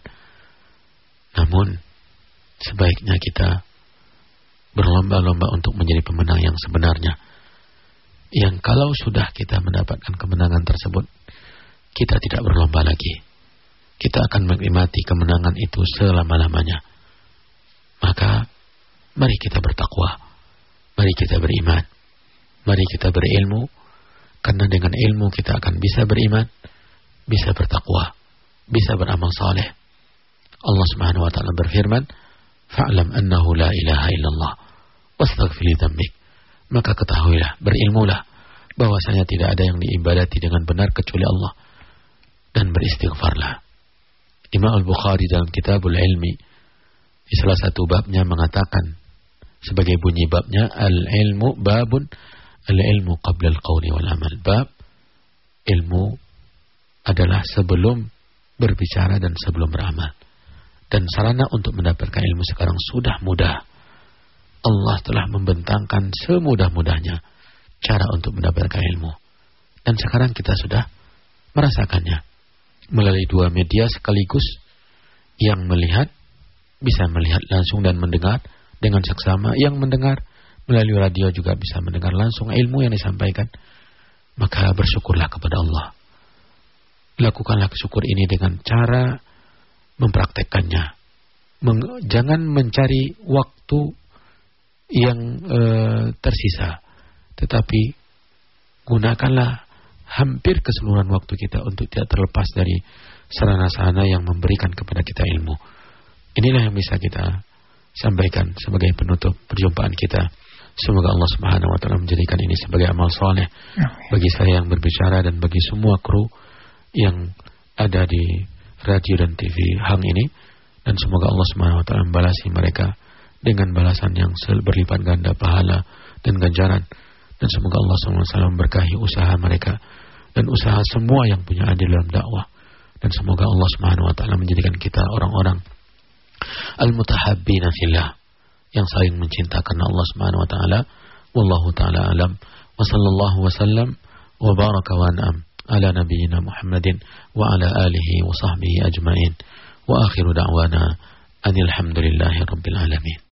Namun sebaiknya kita berlomba-lomba untuk menjadi pemenang yang sebenarnya, yang kalau sudah kita mendapatkan kemenangan tersebut, kita tidak berlomba lagi. Kita akan menikmati kemenangan itu selama-lamanya. Maka mari kita bertakwa, mari kita beriman, mari kita berilmu, karena dengan ilmu kita akan bisa beriman, bisa bertakwa, bisa beramal saleh. Allah Subhanahu wa taala berfirman, "Fa'lam annahu la ilaha illallah wastaghfir li dzambik." Maka ketahuilah, berilmulah bahwasanya tidak ada yang diibadati dengan benar kecuali Allah, dan beristighfarlah. Imam Al-Bukhari dalam Kitabul Ilmi di salah satu babnya mengatakan, sebagai bunyi babnya, al-ilmu babun, al-ilmu qabla al-qawli wal amal. Bab ilmu adalah sebelum berbicara dan sebelum beramal. Dan sarana untuk mendapatkan ilmu sekarang sudah mudah. Allah telah membentangkan semudah-mudahnya cara untuk mendapatkan ilmu. Dan sekarang kita sudah merasakannya melalui dua media sekaligus. Yang melihat bisa melihat langsung dan mendengar dengan seksama. Yang mendengar melalui radio juga bisa mendengar langsung ilmu yang disampaikan. Maka bersyukurlah kepada Allah. Lakukanlah syukur ini dengan cara mempraktekkannya. Jangan mencari waktu yang tersisa, tetapi gunakanlah hampir keseluruhan waktu kita untuk tidak terlepas dari sarana-sarana yang memberikan kepada kita ilmu. Inilah yang bisa kita sampaikan sebagai penutup perjumpaan kita. Semoga Allah Subhanahu wa taala menjadikan ini sebagai amal saleh bagi saya yang berbicara dan bagi semua kru yang ada di radio dan TV Hang ini, dan semoga Allah Subhanahu wa taala membalasi mereka dengan balasan yang berlipat ganda pahala dan ganjaran, dan semoga Allah Subhanahu wa taala memberkahi usaha mereka dan usaha semua yang punya andil dalam dakwah, dan semoga Allah Subhanahu wa taala menjadikan kita orang-orang al-mutahabbina fillah, yang saling mencinta karena Allah Subhanahu wa taala. Wallahu taala alam, wa sallallahu wasallam wa baraka wa an'am ala nabiyyina Muhammadin wa ala alihi wa sahbihi ajmain, wa akhiru da'wana anil hamdulillahi rabbil alamin.